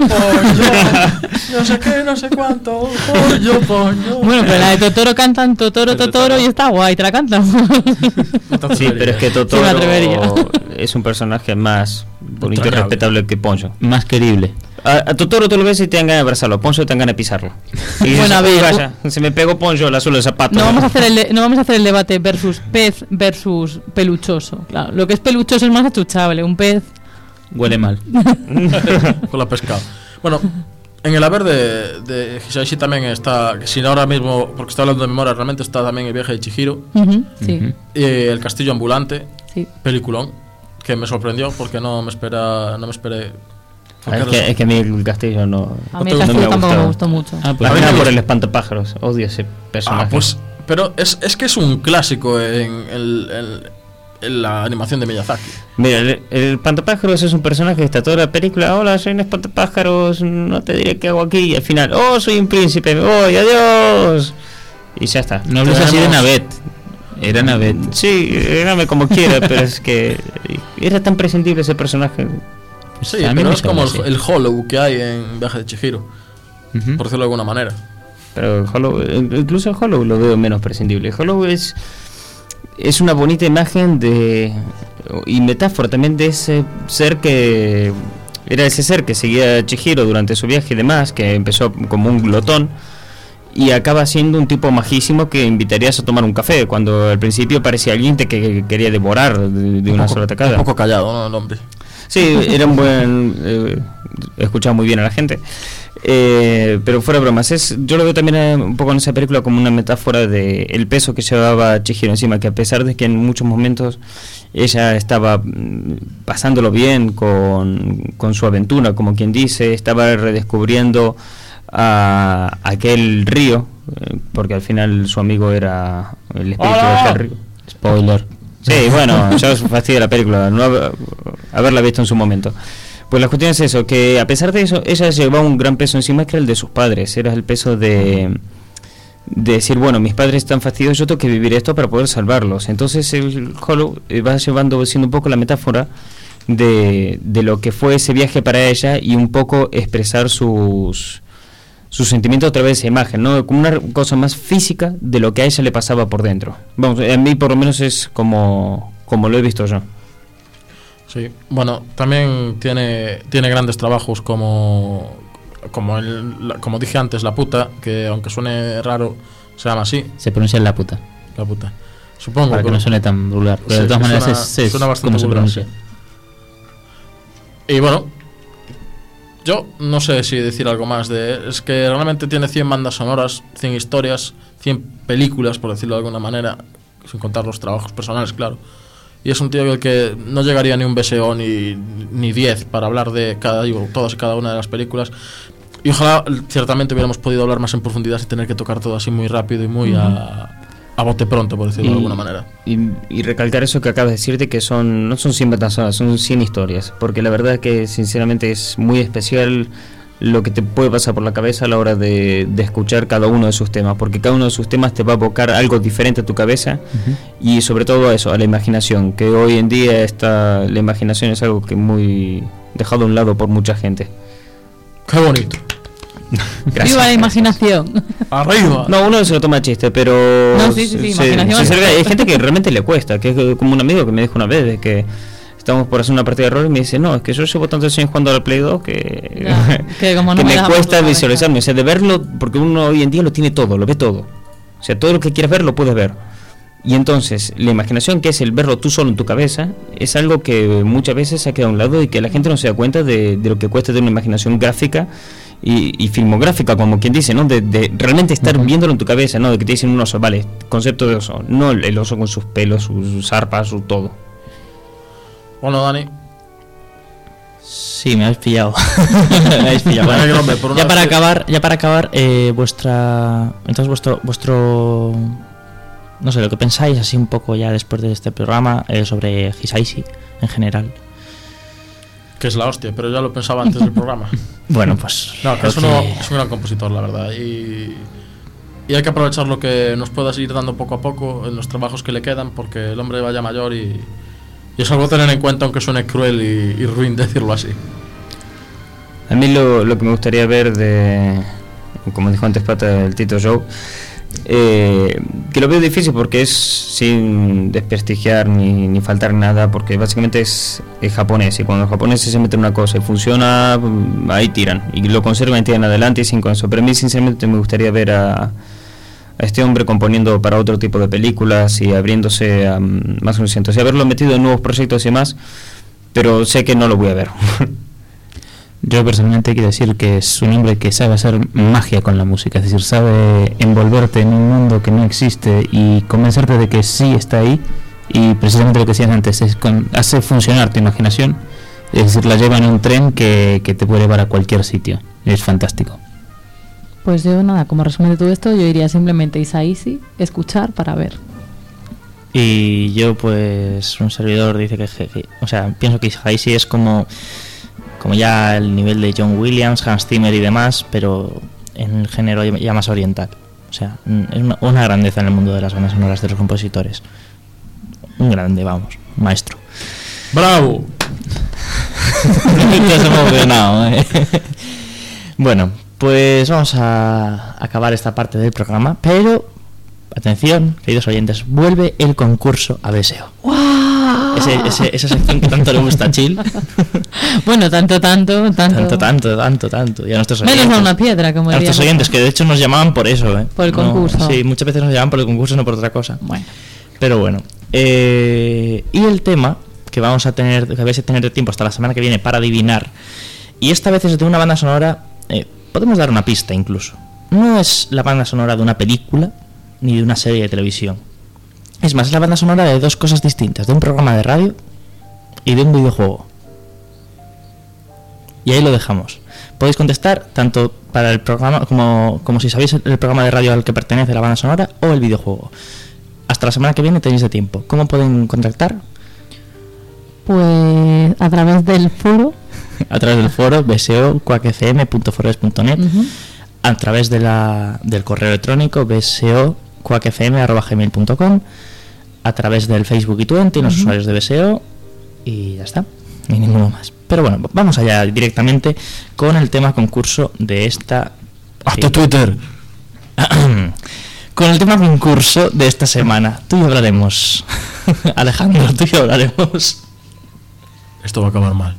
no sé qué, no sé cuánto, Ponyo. Bueno, pero la de Totoro cantan Totoro y está guay, te la cantan. Sí, pero es que Totoro es un personaje más bonito y respetable que Ponyo. Más querible. A Totoro tú lo ves y te dan ganas de abrazarlo, a Ponyo te dan ganas de pisarlo. Y bueno, a ver, vaya, se me pegó Ponyo la suela del zapato. No vamos a hacer el debate versus pez versus peluchoso. Claro, lo que es peluchoso es más achuchable, un pez huele mal. Con la pescado. Bueno, en el haber de Hisaishi también está, si ahora mismo, porque está hablando de memoria, realmente está también El viaje de Chihiro, sí. El castillo ambulante, sí. Peliculón, que me sorprendió porque no me esperé. Es que a mí el castillo no. A mí el castillo tampoco me gustó mucho. Pues a mí por el espantapájaros, odio ese personaje. Pues, pero es que es un clásico en la animación de Miyazaki. Mira, el espantapájaros es un personaje que está toda la película. Hola, soy un espantapájaros, no te diré qué hago aquí. Y al final, soy un príncipe, me voy, adiós. Y ya está. No hables así de Navet. Era Navet. Sí, érame como quiera, pero es que era tan prescindible ese personaje. Sí, pero es como el Hollow que hay en Viaje de Chihiro, por decirlo de alguna manera. Pero incluso el Hollow lo veo menos prescindible. El Hollow es una bonita imagen y metáfora también de ese ser que era ese ser que seguía a Chihiro durante su viaje y demás, que empezó como un glotón y acaba siendo un tipo majísimo que invitarías a tomar un café, cuando al principio parecía alguien que quería devorar de una sola tacada. Un poco callado, ¿no, el hombre? Sí, era un buen... escuchaba muy bien a la gente. Pero fuera de bromas, yo lo veo también un poco en esa película como una metáfora de el peso que llevaba Chihiro encima, que a pesar de que en muchos momentos ella estaba pasándolo bien con su aventura, como quien dice, estaba redescubriendo a aquel río, porque al final su amigo era el espíritu de aquel río. Spoiler. Sí, bueno, ya os fastidia la película, no haberla visto en su momento. Pues la cuestión es eso, que a pesar de eso, ella llevaba un gran peso encima, que era el de sus padres, era el peso de decir, bueno, mis padres están fastidiosos, yo tengo que vivir esto para poder salvarlos. Entonces el Hollow va siendo un poco la metáfora de lo que fue ese viaje para ella y un poco expresar sus sentimientos a través de esa imagen, ¿no? Como una cosa más física de lo que a ella le pasaba por dentro. Vamos, a mí por lo menos es como lo he visto yo. Sí, bueno, también tiene grandes trabajos como dije antes, La Puta, que aunque suene raro, se llama así. Se pronuncia La Puta. La Puta. Supongo. Para que no suene tan vulgar. Pero sí, de todas maneras es suena bastante como se vulgar, pronuncia. Sí. Y bueno, yo no sé si decir algo más es que realmente tiene 100 bandas sonoras, 100 historias, 100 películas, por decirlo de alguna manera, sin contar los trabajos personales, claro. Y es un tío que no llegaría ni un BSO ni 10 para hablar de todas y cada una de las películas. Y ojalá ciertamente hubiéramos podido hablar más en profundidad sin tener que tocar todo así muy rápido y muy a bote pronto, por decirlo de alguna manera. Y recalcar eso que acabas de decirte, que no son 100 bandas sonoras, son 100 historias. Porque la verdad que sinceramente es muy especial lo que te puede pasar por la cabeza a la hora de escuchar cada uno de sus temas, porque cada uno de sus temas te va a evocar algo diferente a tu cabeza, y sobre todo a eso, a la imaginación, que hoy en día la imaginación es algo que muy dejado a un lado por mucha gente. ¡Qué bonito! Gracias. ¡Viva la imaginación! ¡Arriba! No, uno se lo toma a chiste, pero no, sí, imaginación. Hay gente que realmente le cuesta, que es como un amigo que me dijo una vez de que estamos por hacer una partida de rol y me dice, no, es que yo llevo tantos años jugando al Play 2 que me cuesta visualizarme, o sea, de verlo, porque uno hoy en día lo tiene todo, lo ve todo, o sea, todo lo que quieras ver lo puedes ver, y entonces la imaginación, que es el verlo tú solo en tu cabeza, es algo que muchas veces se ha quedado a un lado y que la gente no se da cuenta de lo que cuesta tener una imaginación gráfica y filmográfica, como quien dice, ¿no? De realmente estar viéndolo en tu cabeza, ¿no? De que te dicen un oso, vale, concepto de oso, no el oso con sus pelos, sus arpas, su todo. Bueno, Dani. Sí, me habéis pillado. Me habéis pillado. Bueno, ya para acabar, vuestro no sé, lo que pensáis así un poco ya después de este programa sobre Hisaishi en general. Que es la hostia, pero ya lo pensaba antes del programa. Bueno, pues no, que es un gran compositor, la verdad, y hay que aprovechar lo que nos pueda ir dando poco a poco en los trabajos que le quedan, porque el hombre vaya mayor y es algo a tener en cuenta, aunque suene cruel y ruin decirlo así. A mí lo que me gustaría ver como dijo antes Pata, del Tito Joe, que lo veo difícil porque es sin desprestigiar ni faltar nada, porque básicamente es japonés, y cuando los japoneses se meten en una cosa y funciona, ahí tiran, y lo conservan y tiran adelante y sin con eso. Pero a mí sinceramente me gustaría ver a este hombre componiendo para otro tipo de películas y abriéndose a más conocimientos, y haberlo metido en nuevos proyectos y demás, pero sé que no lo voy a ver. Yo personalmente quiero decir que es un hombre que sabe hacer magia con la música, es decir, sabe envolverte en un mundo que no existe y convencerte de que sí está ahí, y precisamente lo que decías antes es hace funcionar tu imaginación, es decir, la lleva en un tren que te puede llevar a cualquier sitio, es fantástico. Pues yo nada, como resumen de todo esto, yo diría simplemente Hisaishi, escuchar para ver. Y yo pues un servidor dice que o sea, pienso que Hisaishi es como ya el nivel de John Williams, Hans Zimmer y demás, pero en el género ya más oriental. O sea, es una grandeza en el mundo de las bandas sonoras de los compositores. Un grande, vamos, un maestro. ¡Bravo! Te has emocionado, Bueno, pues vamos a acabar esta parte del programa, pero atención, queridos oyentes, vuelve el concurso a BSO. ¡Wow! Esa sección que tanto le gusta a Chill. Bueno, tanto. Y a nuestros oyentes. Menos a una piedra, como a nuestros oyentes, que de hecho nos llamaban por eso, Por el concurso. Sí, muchas veces nos llamaban por el concurso, no por otra cosa. Bueno. Pero bueno. Y el tema que vais a tener tiempo hasta la semana que viene para adivinar. Y esta vez es de una banda sonora, podemos dar una pista incluso. No es la banda sonora de una película ni de una serie de televisión. Es más, es la banda sonora de dos cosas distintas, de un programa de radio y de un videojuego. Y ahí lo dejamos. Podéis contestar tanto para el programa como si sabéis el programa de radio al que pertenece la banda sonora o el videojuego. Hasta la semana que viene tenéis de tiempo. ¿Cómo pueden contactar? Pues a través del foro. A través del foro bso.cuacfm.forres.net, a través del correo electrónico bso.cuacfm@gmail.com, a través del Facebook y Twitter, los usuarios de BSO, y ya está, ni ninguno más. Pero bueno, vamos allá directamente con el tema concurso de esta... ¡Hasta Twitter! Con el tema concurso de esta semana. Tú y yo hablaremos. Alejandro, tú y yo hablaremos. Esto va a acabar mal.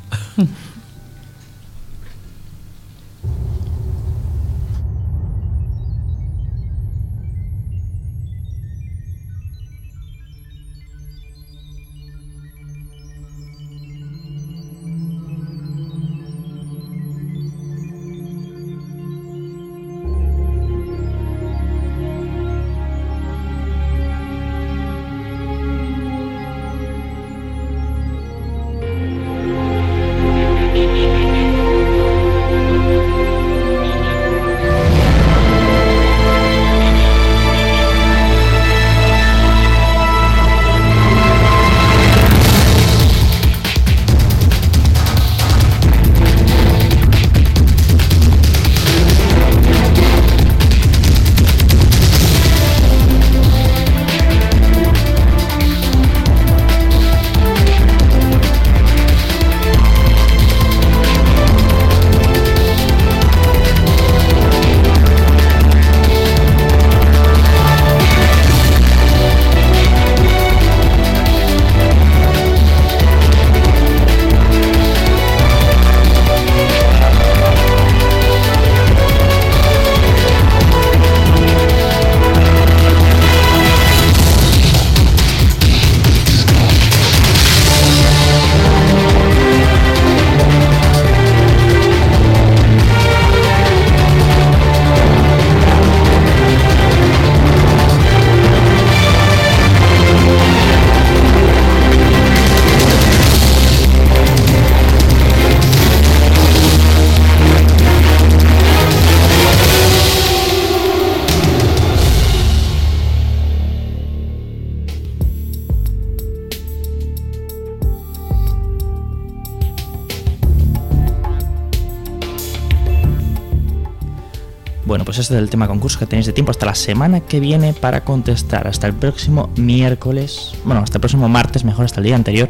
Bueno, pues este es el tema concurso que tenéis de tiempo hasta la semana que viene para contestar. Hasta el próximo miércoles, bueno, hasta el próximo martes, mejor hasta el día anterior.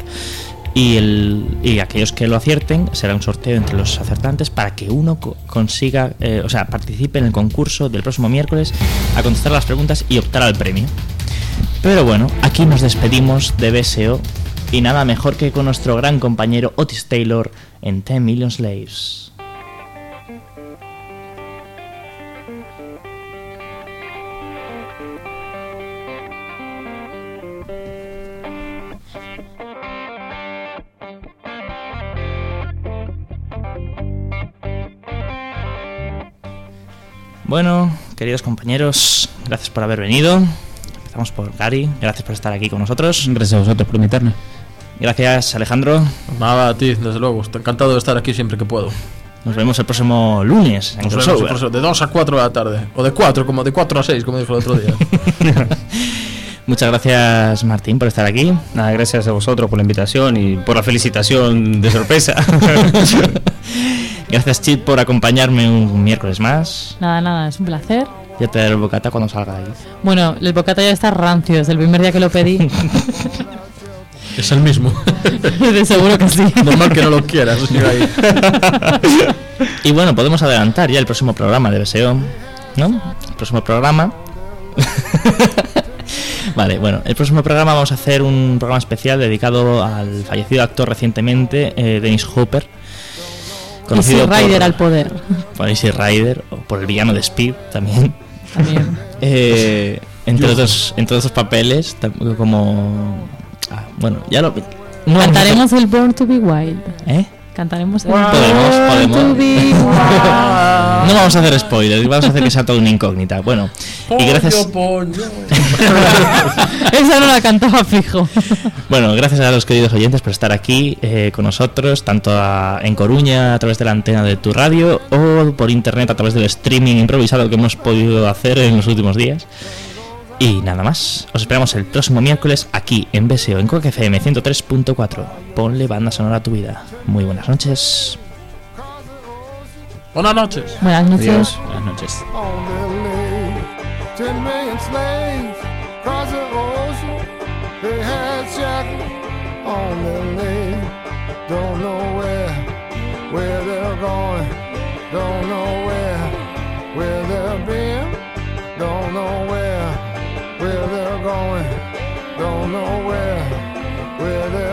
Y aquellos que lo acierten, será un sorteo entre los acertantes para que uno consiga, participe en el concurso del próximo miércoles a contestar las preguntas y optar al premio. Pero bueno, aquí nos despedimos de BSO y nada mejor que con nuestro gran compañero Otis Taylor en 10 Million Slaves. Bueno, queridos compañeros, gracias por haber venido. Empezamos por Gary, gracias por estar aquí con nosotros. Gracias a vosotros por invitarme. Gracias, Alejandro. Nada, a ti, desde luego. Estoy encantado de estar aquí siempre que puedo. Nos vemos el próximo lunes en Crossover. De 2 a 4 de la tarde. O de 4, como de 4 a 6, como dijo el otro día. Muchas gracias, Martín, por estar aquí. Nada, gracias a vosotros por la invitación y por la felicitación de sorpresa. Gracias, Chip, por acompañarme un miércoles más. Nada, es un placer. Ya te daré el bocata cuando salga ahí. Bueno, el bocata ya está rancio desde el primer día que lo pedí. Es el mismo. De seguro que sí. Normal que no lo quieras. Ahí. Y bueno, podemos adelantar ya el próximo programa de BSO, ¿no? El próximo programa. Vale, bueno, el próximo programa vamos a hacer un programa especial dedicado al fallecido actor recientemente, Dennis Hopper. Conocido Easy Rider al poder. Por Easy Rider, o por el villano de Speed también. entre otros papeles, como... bueno, ya No Cantaremos el Born to be Wild. ¿Eh? Cantaremos el Podemos. to be wild. No vamos a hacer spoilers, vamos a hacer que sea todo una incógnita. Bueno, y gracias. Esa no la cantaba fijo. Bueno, gracias a los queridos oyentes por estar aquí con nosotros, tanto en Coruña a través de la antena de tu radio o por internet a través del streaming improvisado que hemos podido hacer en los últimos días. Y nada más, os esperamos el próximo miércoles aquí en BSO, en Quack FM 103.4. Ponle banda sonora a tu vida. Muy buenas noches. Buenas noches. Buenas noches. Adiós. Buenas noches. 10 million slaves across the ocean. They had shackles on their legs. Don't know where they're going. Don't know where they're been. Don't know where they're going. Don't know where they're